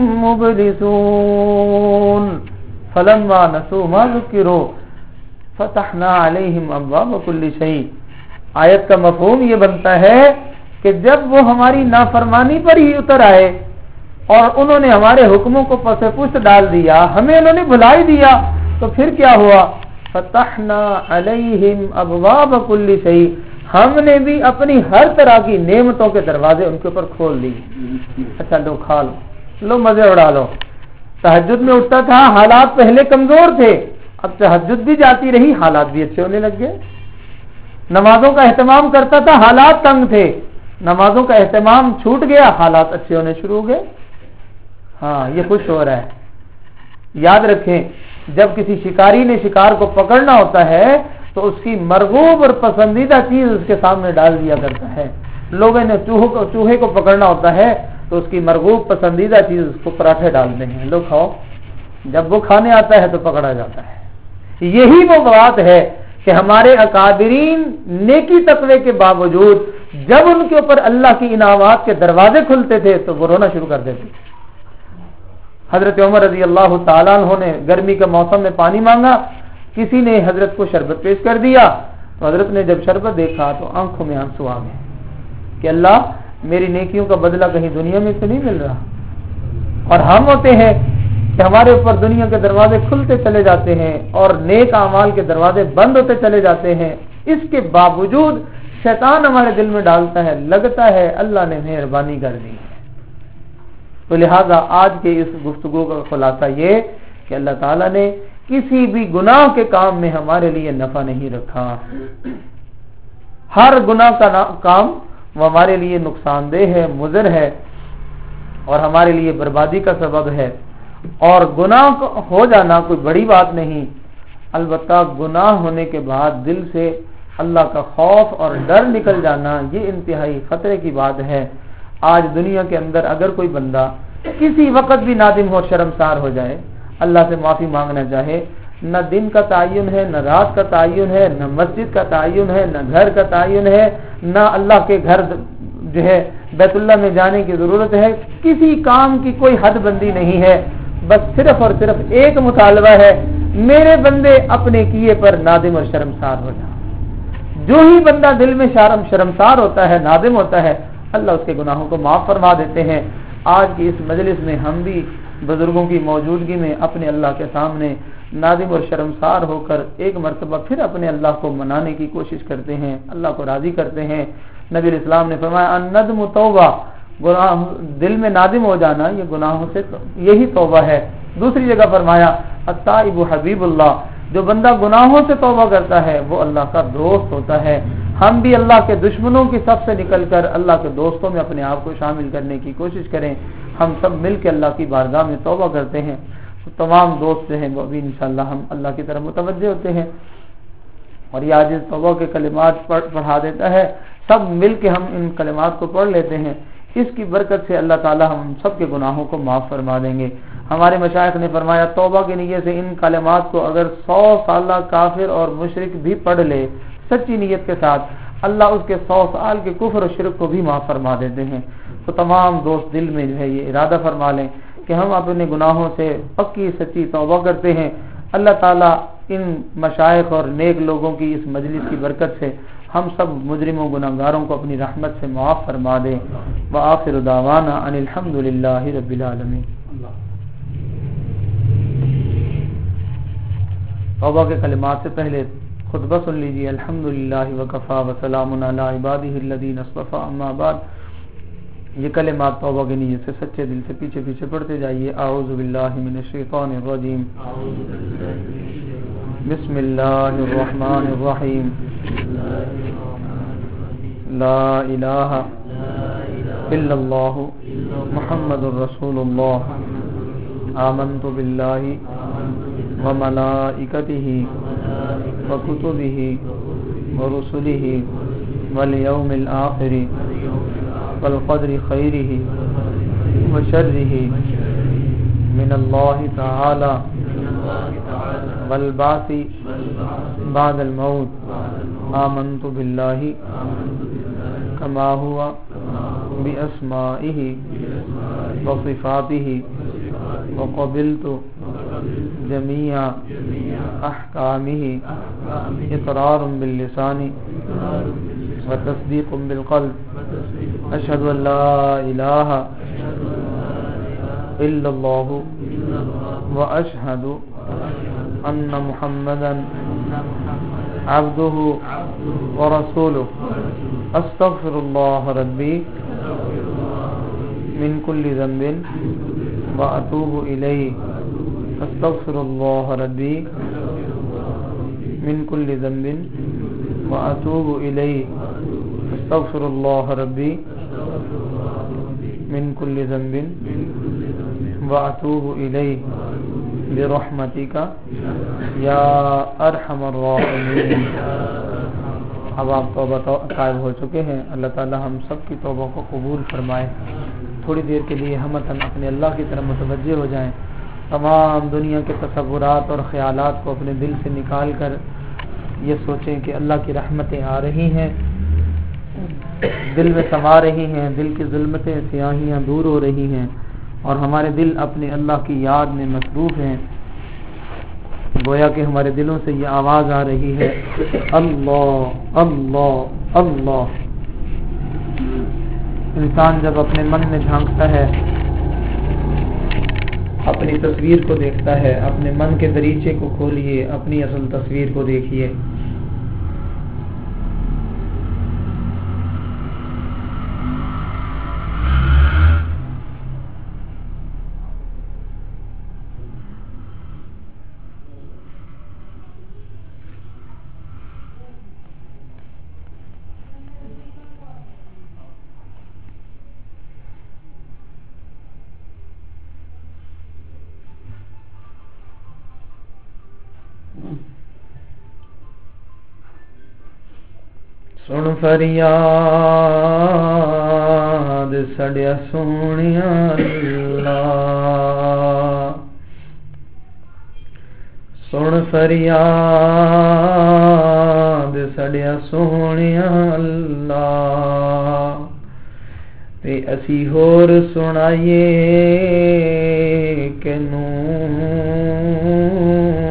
S1: مبلسون فلما نسوا ما ذكروا فتحنا عليهم أبواب كل شيء. آیت کا مفہوم یہ بنتا ہے کہ جب وہ ہماری نافرمانی پر ہی اتر آئے اور انہوں نے ہمارے حکموں کو پس پشت ڈال دیا, ہمیں انہوں نے بھلا ہی دیا, تو پھر کیا ہوا؟ فتحنا علیہم ابواب کل شیء, ہم نے بھی اپنی ہر طرح کی نعمتوں کے دروازے ان کے اوپر کھول دیے. اچھا لو کھا لو, لو مزے اڑا لو. تہجد میں اٹھتا تھا, حالات پہلے کمزور تھے, اب تہجد بھی جاتی رہی, حالات بھی اچھے ہونے لگ گئے. نمازوں کا اہتمام کرتا تھا, حالات تنگ تھے, نمازوں کا اہتمام چھوٹ گیا, حالات اچھے ہونے شروع ہو گئے. ہاں یہ خوش ہو رہا ہے. یاد رکھیں, جب کسی شکاری نے شکار کو پکڑنا ہوتا ہے تو اس کی مرغوب اور پسندیدہ چیز اس کے سامنے ڈال دیا کرتا ہے. لوگوں نے چوہے کو پکڑنا ہوتا ہے تو اس کی مرغوب پسندیدہ چیز اس کو پراٹھے ڈالتے ہیں, لو کھاؤ. جب وہ کھانے آتا ہے تو پکڑا جاتا ہے. یہی وہ بات ہے کہ ہمارے اکابرین نیکی تقوی کے باوجود جب ان کے اوپر اللہ کی انعامات کے دروازے کھلتے تھے تو وہ رونا شروع کر دیتے. حضرت عمر رضی اللہ تعالیٰ عنہ نے گرمی کے موسم میں پانی مانگا, کسی نے حضرت کو شربت پیش کر دیا, تو حضرت نے جب شربت دیکھا تو آنکھوں میں آنسو آ گئے کہ اللہ میری نیکیوں کا بدلہ کہیں دنیا میں تو نہیں مل رہا. اور ہم ہوتے ہیں کہ ہمارے اوپر دنیا کے دروازے کھلتے چلے جاتے ہیں اور نیک اعمال کے دروازے بند ہوتے چلے جاتے ہیں. اس کے باوجود شیطان ہمارے دل میں ڈالتا ہے, لگتا ہے اللہ نے مہربانی کر دی. تو لہذا آج کے اس گفتگو کا خلاصہ یہ کہ اللہ تعالیٰ نے کسی بھی گناہ کے کام میں ہمارے لیے نفع نہیں رکھا. ہر گناہ کا کام وہ ہمارے لیے نقصان دہ ہے, مضر ہے اور ہمارے لیے بربادی کا سبب ہے. اور گناہ ہو جانا کوئی بڑی بات نہیں, البتہ گناہ ہونے کے بعد دل سے اللہ کا خوف اور ڈر نکل جانا یہ انتہائی خطرے کی بات ہے. آج دنیا کے اندر اگر کوئی بندہ کسی وقت بھی نادم ہو, شرمسار ہو جائے, اللہ سے معافی مانگنا چاہے, نہ دن کا تعین ہے, نہ رات کا تعین ہے, نہ مسجد کا تعین ہے, نہ گھر کا تعین ہے, نہ اللہ کے گھر جو ہے بیت اللہ میں جانے کی ضرورت ہے, کسی کام کی کوئی حد بندی نہیں ہے. بس صرف اور صرف ایک مطالبہ ہے, میرے بندے اپنے کیے پر نادم اور شرمسار ہو جائے. جو ہی بندہ دل میں شرم شرمسار ہوتا ہے, نادم ہوتا ہے, اللہ اس کے گناہوں کو معاف فرما دیتے ہیں. آج کی اس مجلس میں ہم بھی بزرگوں کی موجودگی میں اپنے اللہ کے سامنے نادم اور شرمسار ہو کر ایک مرتبہ پھر اپنے اللہ کو منانے کی کوشش کرتے ہیں, اللہ کو راضی کرتے ہیں. نبی اسلام نے فرمایا الندم توبہ, گناہ دل میں نادم ہو جانا یہ گناہوں سے یہی توبہ ہے. دوسری جگہ فرمایا التائب حبیب اللہ, جو بندہ گناہوں سے توبہ کرتا ہے وہ اللہ کا دوست ہوتا ہے. ہم بھی اللہ کے دشمنوں کی صف سے نکل کر اللہ کے دوستوں میں اپنے آپ کو شامل کرنے کی کوشش کریں. ہم سب مل کے اللہ کی بارگاہ میں توبہ کرتے ہیں. تو تمام دوست جو ہیں وہ بھی انشاءاللہ ہم اللہ کی طرف متوجہ ہوتے ہیں اور یہ عاجز توبہ کے کلمات پڑھا دیتا ہے. سب مل کے ہم ان کلمات کو پڑھ لیتے ہیں. اس کی برکت سے اللہ تعالی ہم سب کے گناہوں کو معاف فرما دیں گے. ہمارے مشائخ نے فرمایا توبہ کی نیت سے ان کلمات کو اگر سو سالہ کافر اور مشرک بھی پڑھ لے سچی نیت کے ساتھ, اللہ اس کے سو سال کے کفر و شرک کو بھی معاف فرما دیتے ہیں. تو تمام دوست دل میں جو ہے یہ ارادہ فرما لیں کہ ہم اپنے گناہوں سے پکی سچی توبہ کرتے ہیں. اللہ تعالیٰ ان مشائخ اور نیک لوگوں کی اس مجلس کی برکت سے ہم سب مجرموں گناہگاروں کو اپنی رحمت سے معاف فرما دے. وآخر دعوانا ان الحمد للہ رب العالمین. توبہ کے کلمات سے پہلے خطبہ سن لیجیے. الحمدللہ وکفا وسلام علی عبادہ الذین اصطفی. اما بعد, یہ کلمات توبہ کی نیت سے سچے دل سے پیچھے پیچھے پڑھتے جائیے. اعوذ باللہ من الشیطان الرجیم. بسم اللہ الرحمن الرحیم. لا الہ الا اللہ محمد رسول اللہ. آمنت باللہ وملائکتہ وکتبہ ورسلہ والیوم الآخر والقدر خیرہ وشرہ من اللہ تعالی والبعث بعد الموت آمنت بالله كما هو بأسمائه وصفاته وقبلت جميع أحكامه إقرار باللسان وتصديق بالقلب أشهد أن لا إله إلا الله وأشهد أن محمدا عبده ورسوله أستغفر الله ربي من كل ذنب وأتوب إليه أستغفر الله ربي من كل ذنب وأتوب إليه أستغفر الله ربي من كل ذنب وأتوب إليه برحمتك یا ارحم الراحمین۔ اب آپ توبہ طائب ہو چکے ہیں، اللہ تعالی ہم سب کی توبہ کو قبول فرمائے۔ تھوڑی دیر کے لیے ہمتاً اپنے اللہ کی طرف متوجہ ہو جائیں، تمام دنیا کے تصورات اور خیالات کو اپنے دل سے نکال کر یہ سوچیں کہ اللہ کی رحمتیں آ رہی ہیں، دل میں سما رہی ہیں، دل کی ظلمتیں سیاہیاں دور ہو رہی ہیں اور ہمارے دل اپنے اللہ کی یاد میں مصروف ہیں۔ گویا کہ ہمارے دلوں سے یہ آواز آ رہی ہے، اللہ اللہ اللہ۔ انسان جب اپنے من میں جھانکتا ہے، اپنی تصویر کو دیکھتا ہے، اپنے من کے دریچے کو کھولیے، اپنی اصل تصویر کو دیکھیے۔ سن فریاد سڑیا سونیا اللہ، سن فریاد سڑیا سونیا اللہ، تے اسی ہور سنائیے کنوں،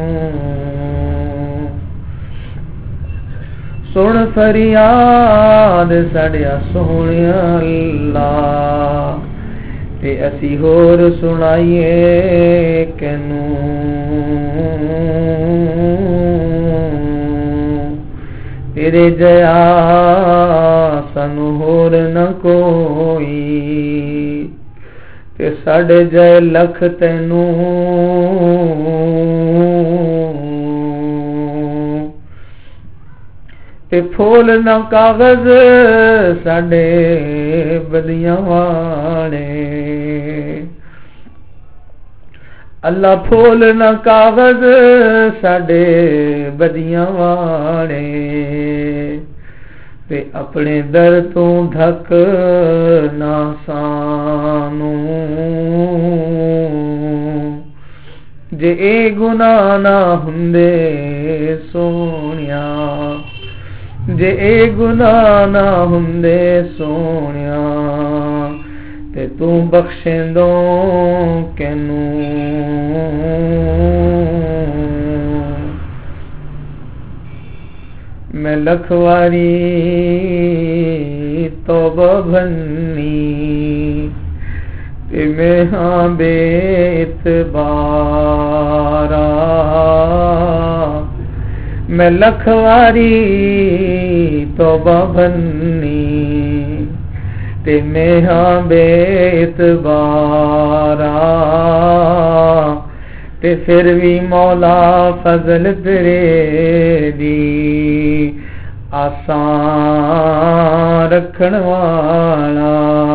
S1: سن فریاد سڑیا سونیا اللہ، تے اسی ہور سنائیے کنوں، تیرے جیا سانو ہور نہ کوئی، تے ساڈے جے لکھ تینوں، تے پھول نہ کاغذ ساڈے بدیاں والے، اللہ پھول نہ کاغذ ساڈے بدیاں والے، تے اپنے در تو ڈھک نہ سانوں، جے اے گناہ نہ ہوندے سونیا، جے اے گناہ نہ ہوندے سونیا، تے تو بخشیندوں کینوں، میں لکھ واری توبہ بھنی، تے میں ہاں بے اعتبارا، میں لکھ واری توبہ بھنی، تے میں ہاں بے اعتبارا، تے پھر بھی مولا فضل تیرے دی آسان رکھن والا،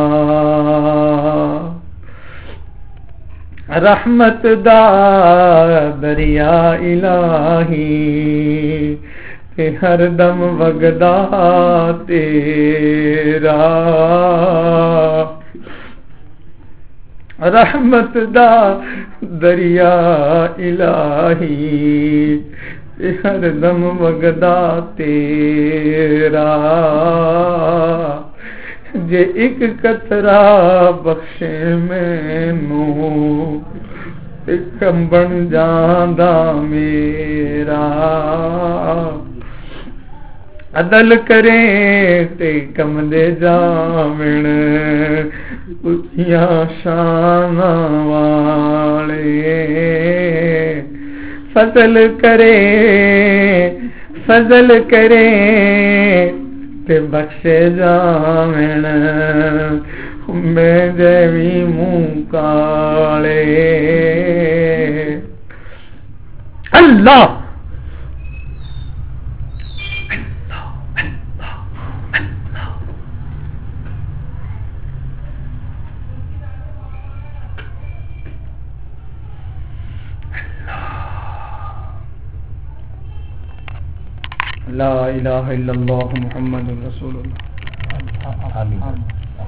S1: رحمت دا دریا الہی، تے ہر دم وگدا تیرا، رحمت دا دریا الہی، ہر دم وگدا تیرا جے ایک قطرہ بخشے مینوں کم بن جاندا میرا عدل کرے تے کم دے جاون اچھیاں شان والے فضل کرے فضل کرے تے بخشے جاون میں جیوی منہ کالے اللہ لا الہ الا اللہ محمد رسول اللہ. آمین.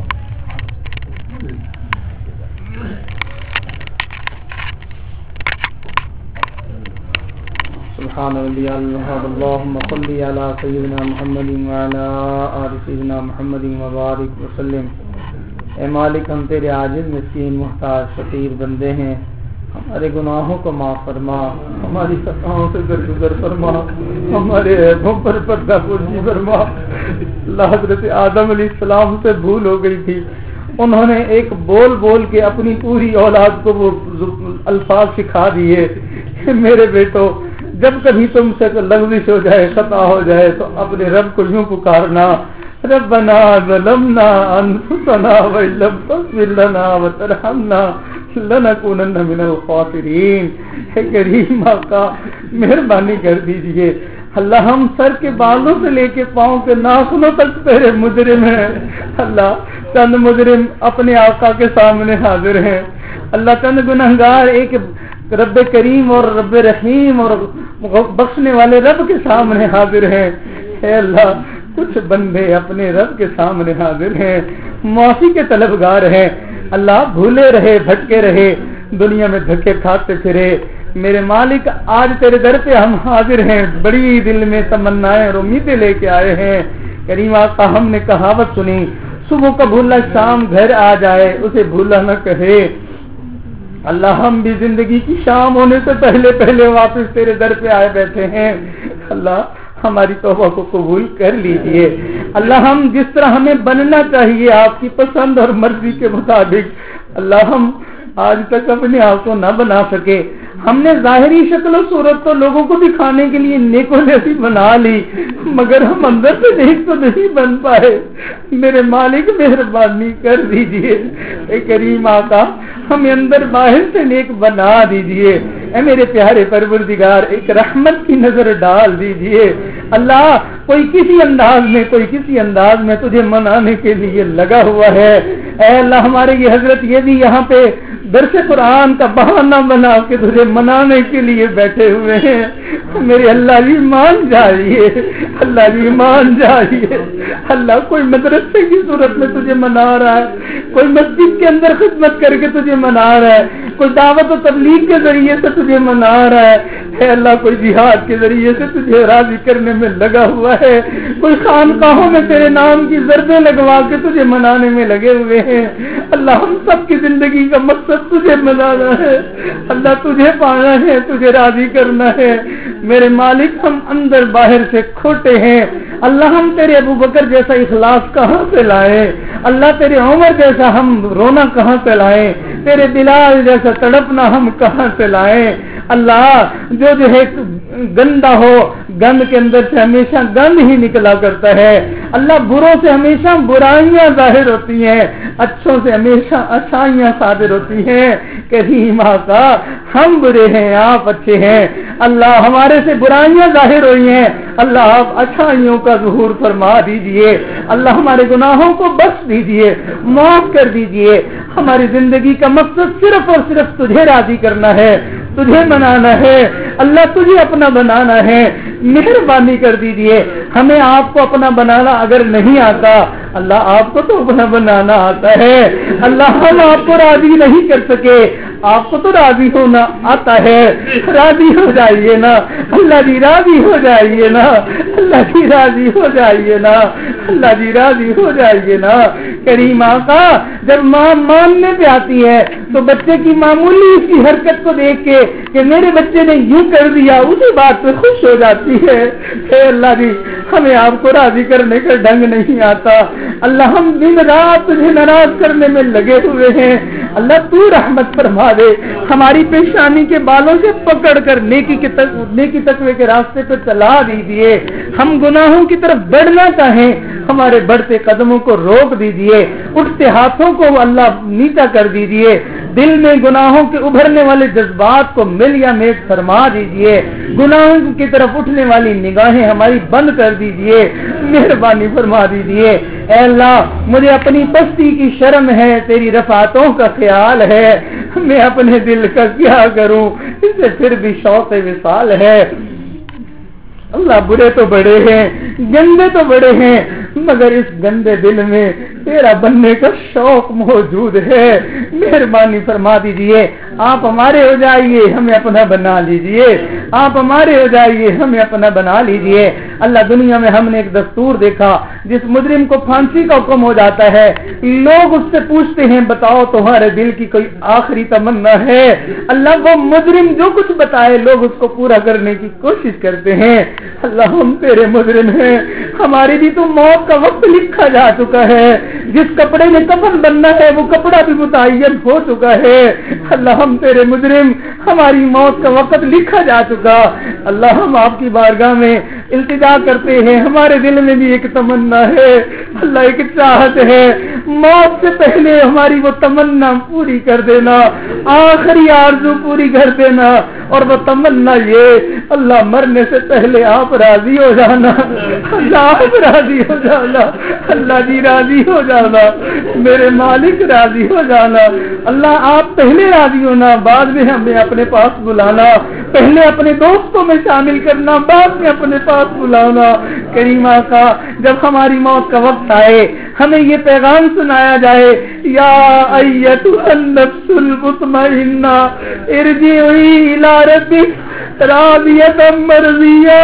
S1: سبحان ربی الوهاب اللهم صل على سيدنا محمد وعلى آل سيدنا محمد وبارك وسلم. اے مالک ہم تیرے عاجز مسکین محتاج فقیر بندے ہیں، ہمارے گناہوں کو معاف فرما، ہماری خطاؤں سے درگزر فرما، ہمارے عیبوں پر پردہ پوشی فرما. اللہ حضرت آدم علیہ السلام سے بھول ہو گئی تھی، انہوں نے ایک بول بول کے اپنی پوری اولاد کو وہ الفاظ سکھا دیے کہ میرے بیٹو جب کبھی تم سے لغزش ہو جائے، خطا ہو جائے تو اپنے رب کو یوں پکارنا، ربنا ظلمنا انفسنا وان لم تغفر لنا وترحمنا لنکونن من الخاسرین. اے کریم آقا مہربانی کر دیجئے، اللہ ہم سر کے بالوں سے لے کے پاؤں کے ناخنوں تک تیرے مجرم ہیں. اللہ چند مجرم اپنے آقا کے سامنے حاضر ہیں، اللہ چند گنہگار ایک رب کریم اور رب رحیم اور بخشنے والے رب کے سامنے حاضر ہیں. اے اللہ کچھ بندے اپنے رب کے سامنے حاضر ہیں، معافی کے طلبگار ہیں. اللہ بھولے رہے بھٹکے رہے، دنیا میں دھکے کھاتے پھرے، میرے مالک آج تیرے در پہ ہم حاضر ہیں، بڑی دل میں تمنائیں اور امیدیں لے کے آئے ہیں. کریم آقا ہم نے کہاوت سنی، صبح کا بھولا شام گھر آ جائے اسے بھولا نہ کہے. اللہ ہم بھی زندگی کی شام ہونے سے پہلے پہلے واپس تیرے در پہ آئے بیٹھے ہیں. اللہ ہماری توبہ کو قبول کر لیجئے. اللہ ہم جس طرح ہمیں بننا چاہیے آپ کی پسند اور مرضی کے مطابق، اللہ ہم آج تک اپنے آپ کو نہ بنا سکے. ہم نے ظاہری شکل و صورت تو لوگوں کو دکھانے کے لیے نیکوں جیسی بنا لی، مگر ہم اندر سے نیک تو نہیں بن پائے. میرے مالک مہربانی کر دیجئے. اے کریم آقا ہمیں اندر باہر سے نیک بنا دیجئے. اے میرے پیارے پروردگار ایک رحمت کی نظر ڈال دیجئے. اللہ کوئی کسی انداز میں کوئی کسی انداز میں تجھے منانے کے لیے لگا ہوا ہے. اے اللہ ہمارے یہ حضرت یہ بھی یہاں پہ درس قرآن کا بہانہ بنا کے تجھے منانے کے لیے بیٹھے ہوئے ہیں. میرے اللہ بھی مان جائیے، اللہ بھی مان جائیے. اللہ کوئی مدرسے کی صورت میں تجھے منا رہا ہے، کوئی مسجد کے اندر خدمت کر کے تجھے منا رہا ہے، کوئی دعوت و تبلیغ کے ذریعے سے تجھے منا رہا ہے. اے اللہ کوئی جہاد کے ذریعے سے تجھے راضی کرنے میں لگا ہوا ہے، کوئی خانقاہوں میں تیرے نام کی ضربیں لگوا کے تجھے منانے میں لگے ہوئے ہیں. اللہ ہم سب کی زندگی کا مقصد تجھے منانا ہے، اللہ تجھے پانا ہے، تجھے راضی کرنا ہے. میرے مالک ہم اندر باہر سے کھوٹے ہیں. اللہ ہم تیرے ابو بکر جیسا اخلاص کہاں سے لائیں؟ اللہ تیرے عمر جیسا ہم رونا کہاں سے لائیں؟ تیرے بلال جیسا تڑپنا ہم کہاں سے لائیں؟ اللہ جو جو ہے گندا ہو، گند کے اندر سے ہمیشہ گند ہی نکلا کرتا ہے. اللہ بروں سے ہمیشہ برائیاں ظاہر ہوتی ہیں، اچھوں سے ہمیشہ اچھائیاں صادر ہوتی ہیں. کریم آقا ہم برے ہیں آپ اچھے ہیں. اللہ ہمارے سے برائیاں ظاہر ہوئی ہیں، اللہ آپ اچھائیوں کا ظہور فرما دیجئے. اللہ ہمارے گناہوں کو بخش دیجئے، معاف کر دیجئے. ہماری زندگی کا مقصد صرف اور صرف تجھے راضی کرنا ہے، تجھے منانا ہے. اللہ تجھے اپنا بنانا ہے. مہربانی کر دیجئے. ہمیں آپ کو اپنا بنانا اگر نہیں آتا، اللہ آپ کو تو اپنا بنانا آتا ہے. اللہ ہم آپ کو راضی نہیں کر سکے، آپ کو تو راضی ہونا آتا ہے, راضی ہو جائیے نا اللہ جی, راضی ہو جائیے نا اللہ جی, راضی ہو جائیے نا اللہ جی, راضی ہو جائیے نا. کریم آقا جب ماں ماننے پہ آتی ہے تو بچے کی معمولی سی حرکت کو دیکھ کے کہ میرے بچے نے یوں کر دیا اسی بات پہ خوش ہو جاتی ہے. اے اللہ جی, ہمیں آپ کو راضی کرنے کا ڈھنگ نہیں آتا اللہ, ہم دن رات تجھے ناراض کرنے میں لگے ہوئے ہیں. اللہ تو رحمت فرما دے, ہماری پیشانی کے بالوں سے پکڑ کر نیکی کے نیکی تقوی کے راستے پہ چلا دیجیے. ہم گناہوں کی طرف بڑھنا چاہیں, ہمارے بڑھتے قدموں کو روک دیجیے, اٹھتے ہاتھوں کو اللہ نیچا کر دیجیے, دل میں گناہوں کے ابھرنے والے جذبات کو مل یا میٹ فرما دیجیے, گناہوں کی طرف اٹھنے والی نگاہیں ہماری بند کر دیجیے, مہربانی فرما دیجیے. اے اللہ مجھے اپنی پستی کی شرم ہے, تیری رفعتوں کا خیال ہے, میں اپنے دل کا کیا کروں, اسے پھر بھی شوق وصال ہے. اللہ برے تو بڑے ہیں, گندے تو بڑے ہیں, مگر اس گندے دل میں تیرا بننے کا شوق موجود ہے. مہربانی فرما دیجئے, آپ ہمارے ہو جائیے, ہمیں اپنا بنا لیجئے, آپ ہمارے ہو جائیے, ہمیں اپنا بنا لیجئے. اللہ دنیا میں ہم نے ایک دستور دیکھا, جس مجرم کو پھانسی کا حکم ہو جاتا ہے, لوگ اس سے پوچھتے ہیں بتاؤ تمہارے دل کی کوئی آخری تمنا ہے. اللہ وہ مجرم جو کچھ بتائے لوگ اس کو پورا کرنے کی کوشش کرتے ہیں. اللہ ہم تیرے مجرم ہیں, ہماری بھی تو موت کا وقت لکھا جا چکا ہے, جس کپڑے میں کفن بننا ہے وہ کپڑا بھی متعین ہو چکا ہے. اللہ ہم تیرے مجرم, ہماری موت کا وقت لکھا جا چکا. اللہ ہم آپ کی بارگاہ میں التجا کرتے ہیں, ہمارے دل میں بھی ایک تمنا ہے, اللہ ایک چاہت ہے, موت سے پہلے ہماری وہ تمنا پوری کر دینا, آخری آرزو پوری کر دینا. اور وہ تمنا یہ اللہ مرنے سے پہلے آپ راضی ہو جانا, اللہ آپ راضی ہو جانا, اللہ جی راضی ہو جانا, میرے مالک راضی ہو جانا. اللہ آپ پہلے راضی ہونا, بعد میں ہمیں اپنے پاس بلانا, پہلے اپنے دوستوں میں شامل کرنا, بعد میں اپنے پاس بلانا. کریمہ کا جب ہماری موت کا وقت آئے ہمیں یہ پیغام سنایا جائے, یا ایتها النفس المطمئنہ ارجعی الی ربک راضیۃ مرضیہ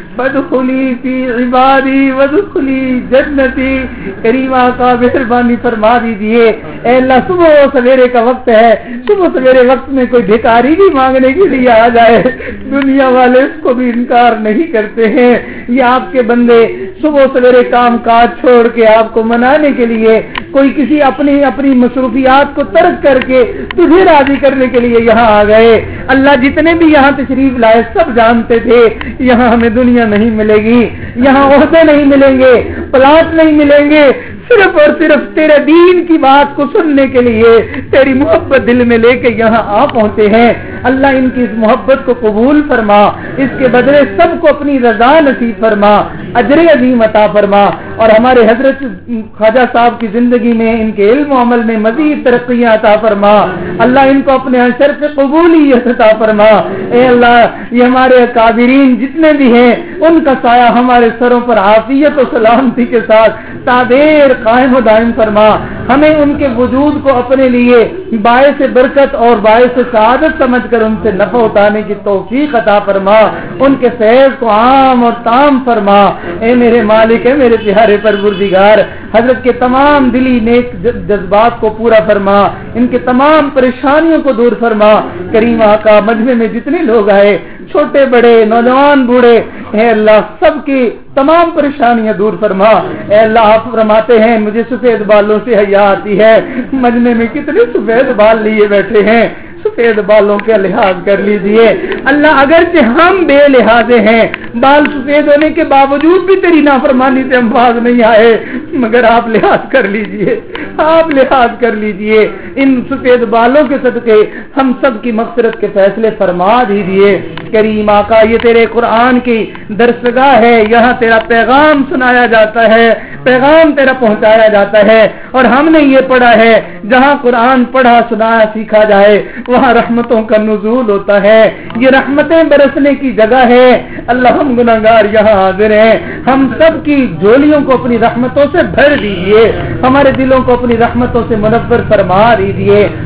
S1: فادخلی فی عبادی وادخلی جنتی. کریمہ کا مہربانی فرما دیجیے. اے اللہ صبح و سویرے کا وقت ہے, صبح سویرے وقت میں کوئی بھکاری بھی مانگنے کے لیے آ جائے, دنیا والے اس کو بھی انکار نہیں کرتے ہیں. یہ آپ کے بندے صبح سویرے کام کاج چھوڑ کے آپ کو منانے کے لیے, کوئی کسی اپنی اپنی مصروفیات کو ترک کر کے تجھے راضی کرنے کے لیے یہاں آ گئے. اللہ جتنے بھی یہاں تشریف لائے سب جانتے تھے یہاں ہمیں دنیا نہیں ملے گی, یہاں عہدے نہیں ملیں گے, پلاٹ نہیں ملیں گے, صرف اور صرف تیرے دین کی بات کو سننے کے لیے تیری محبت دل میں لے کے یہاں آ پہنچے ہیں. اللہ ان کی اس محبت کو قبول فرما, اس کے بدلے سب کو اپنی رضا نصیب فرما, اجر عظیم عطا فرما. اور ہمارے حضرت خواجہ صاحب کی زندگی میں ان کے علم و عمل میں مزید ترقیاں عطا فرما. اللہ ان کو اپنے شرف قبولیت عطا فرما. اے اللہ یہ ہمارے اکابرین جتنے بھی ہیں ان کا سایہ ہمارے سروں پر عافیت و سلامتی کے ساتھ تادیر قائم و دائم فرما. ہمیں ان کے وجود کو اپنے لیے باعث برکت اور باعث سعادت سمجھ کر ان سے نفع اٹھانے کی توفیق عطا فرما, ان کے فیض کو عام اور تام فرما. اے میرے مالک, ہے میرے پیارے پروردگار, حضرت کے تمام دلی نیک جذبات کو پورا فرما, ان کے تمام پریشانیوں کو دور فرما. کریم آقا مجمع میں جتنے لوگ آئے, چھوٹے بڑے, نوجوان بوڑھے, اے اللہ سب کی تمام پریشانیاں دور فرما. اے اللہ آپ فرماتے ہیں مجھے سفید بالوں سے حیا آتی ہے, مجمع میں کتنے سفید بال لیے بیٹھے ہیں, سفید بالوں کے لحاظ کر لیجئے. اللہ اگرچہ ہم بے لحاظے ہیں, بال سفید ہونے کے باوجود بھی تیری نافرمانی سے ہم باز نہیں آئے, مگر آپ لحاظ کر لیجئے, آپ لحاظ کر لیجئے. ان سفید بالوں کے صدقے ہم سب کی مغفرت کے فیصلے فرما دیجئے. کریم آقا یہ تیرے قرآن کی درسگاہ ہے, یہاں تیرا پیغام سنایا جاتا ہے, پیغام تیرا پہنچایا جاتا ہے. اور ہم نے یہ پڑھا ہے جہاں قرآن پڑھا سنایا سیکھا جائے وہاں رحمتوں کا نزول ہوتا ہے, یہ رحمتیں برسنے کی جگہ ہے. اللہ ہم گناہگار یہاں حاضر ہیں, ہم سب کی جھولیوں کو اپنی رحمتوں سے بھر دیجیے, ہمارے دلوں کو اپنی رحمتوں سے منور فرما دیجیے.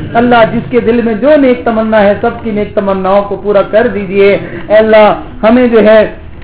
S1: اللہ جس کے دل میں جو نیک تمنا ہے سب کی نیک تمناؤں کو پورا کر دیجئے. اے اللہ ہمیں جو ہے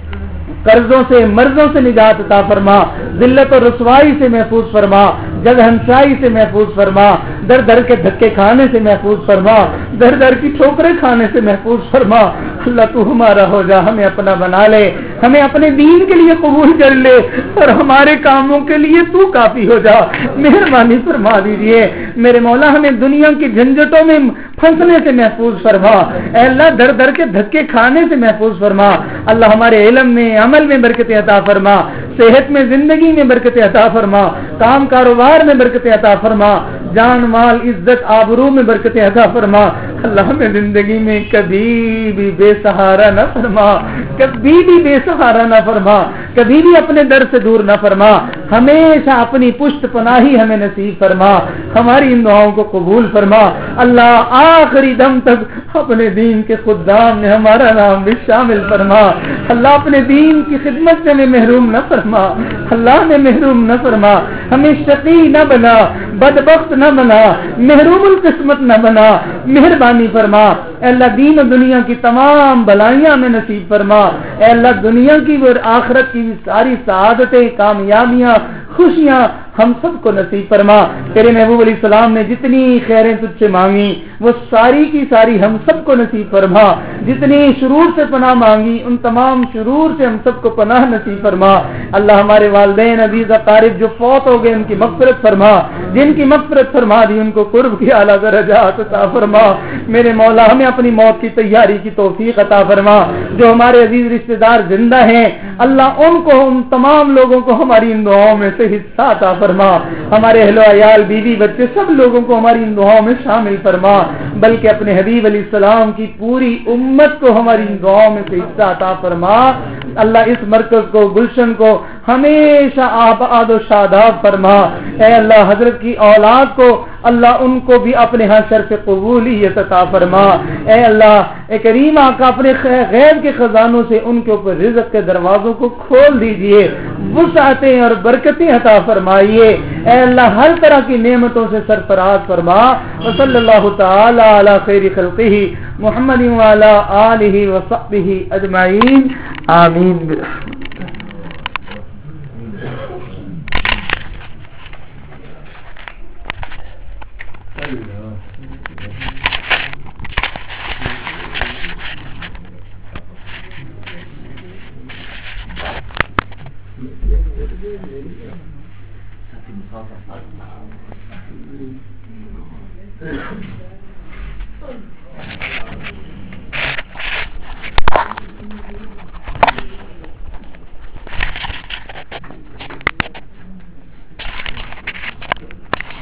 S1: قرضوں سے مرضوں سے نجات عطا فرما, ذلت و رسوائی سے محفوظ فرما, جگ ہنسائی سے محفوظ فرما, در در کے دھکے کھانے سے محفوظ فرما, در در کی ٹھوکریں کھانے سے محفوظ فرما. اللہ تو ہمارا ہو جا, ہمیں اپنا بنا لے, ہمیں اپنے دین کے لیے قبول کر لے اور ہمارے کاموں کے لیے تو کافی ہو جا. مہربانی فرما دیجیے میرے مولا, ہمیں دنیا کی جھنجھٹوں میں پھنسنے سے محفوظ فرما. اے اللہ در در کے دھکے کھانے سے محفوظ فرما. اللہ ہمارے علم میں عمل میں برکت عطا فرما, صحت میں زندگی میں برکت عطا فرما, کام کاروبار میں برکت عطا فرما, جان مال عزت آبرو میں برکت عطا فرما. اللہ ہمیں زندگی میں کبھی بھی بے سہارا نہ فرما, کبھی بھی بے سہارا نہ فرما, کبھی بھی اپنے در سے دور نہ فرما. ہمیشہ اپنی پشت پناہی ہمیں نصیب فرما, ہماری ان دعاؤں کو قبول فرما. اللہ آخری دم تک اپنے دین کے خدام میں ہمارا نام بھی شامل فرما. اللہ اپنے دین کی خدمت سے ہمیں محروم نہ فرما, اللہ ہمیں محروم نہ فرما, ہمیں شقی نہ بنا, بدبخت نہ بنا, محروم القسمت نہ بنا. مہربانی فرما. اے اللہ دین و دنیا کی تمام بلائیاں ہمیں نصیب فرما. اے اللہ دنیا کی اور آخرت کی ساری سعادتیں, کامیابیاں, خوشیاں ہم سب کو نصیب فرما. تیرے محبوب علیہ السلام نے جتنی خیریں تجھ سے مانگی وہ ساری کی ساری ہم سب کو نصیب فرما. جتنی شرور سے پناہ مانگی ان تمام شرور سے ہم سب کو پناہ نصیب فرما. اللہ ہمارے والدین عزیز اقارب جو فوت ہو گئے ان کی مغفرت فرما, جن کی مغفرت فرما دی ان کو قرب کی اعلیٰ درجات عطا فرما. میرے مولا ہمیں اپنی موت کی تیاری کی توفیق عطا فرما. جو ہمارے عزیز رشتہ دار زندہ ہیں اللہ ان کو, ان تمام لوگوں کو ہماری ان دعاؤں میں سے حصہ عطا فرما. ہمارے اہل و عیال, بیوی بچے سب لوگوں کو ہماری ان دعاؤں میں شامل فرما. بلکہ اپنے حبیب علیہ السلام کی پوری امت کو ہماری ان دعاؤں میں سے حصہ عطا فرما. اللہ اس مرکز کو, گلشن کو ہمیشہ آباد و شاداب فرما. اے اللہ حضرت کی اولاد کو اللہ ان کو بھی اپنے ہاں شرف قبولیت عطا فرما. اے اللہ اے کریم آقا اپنے غیب کے خزانوں سے ان کے اوپر رزق کے دروازوں کو کھول دیجئے, وسعتیں اور برکتیں عطا فرمائیے. اے اللہ ہر طرح کی نعمتوں سے سرفراز فرما. وصلی اللہ تعالی علی خیر خلقہ محمد وعلی آلہ وصحبہ اجمعین. آمین. Thank you.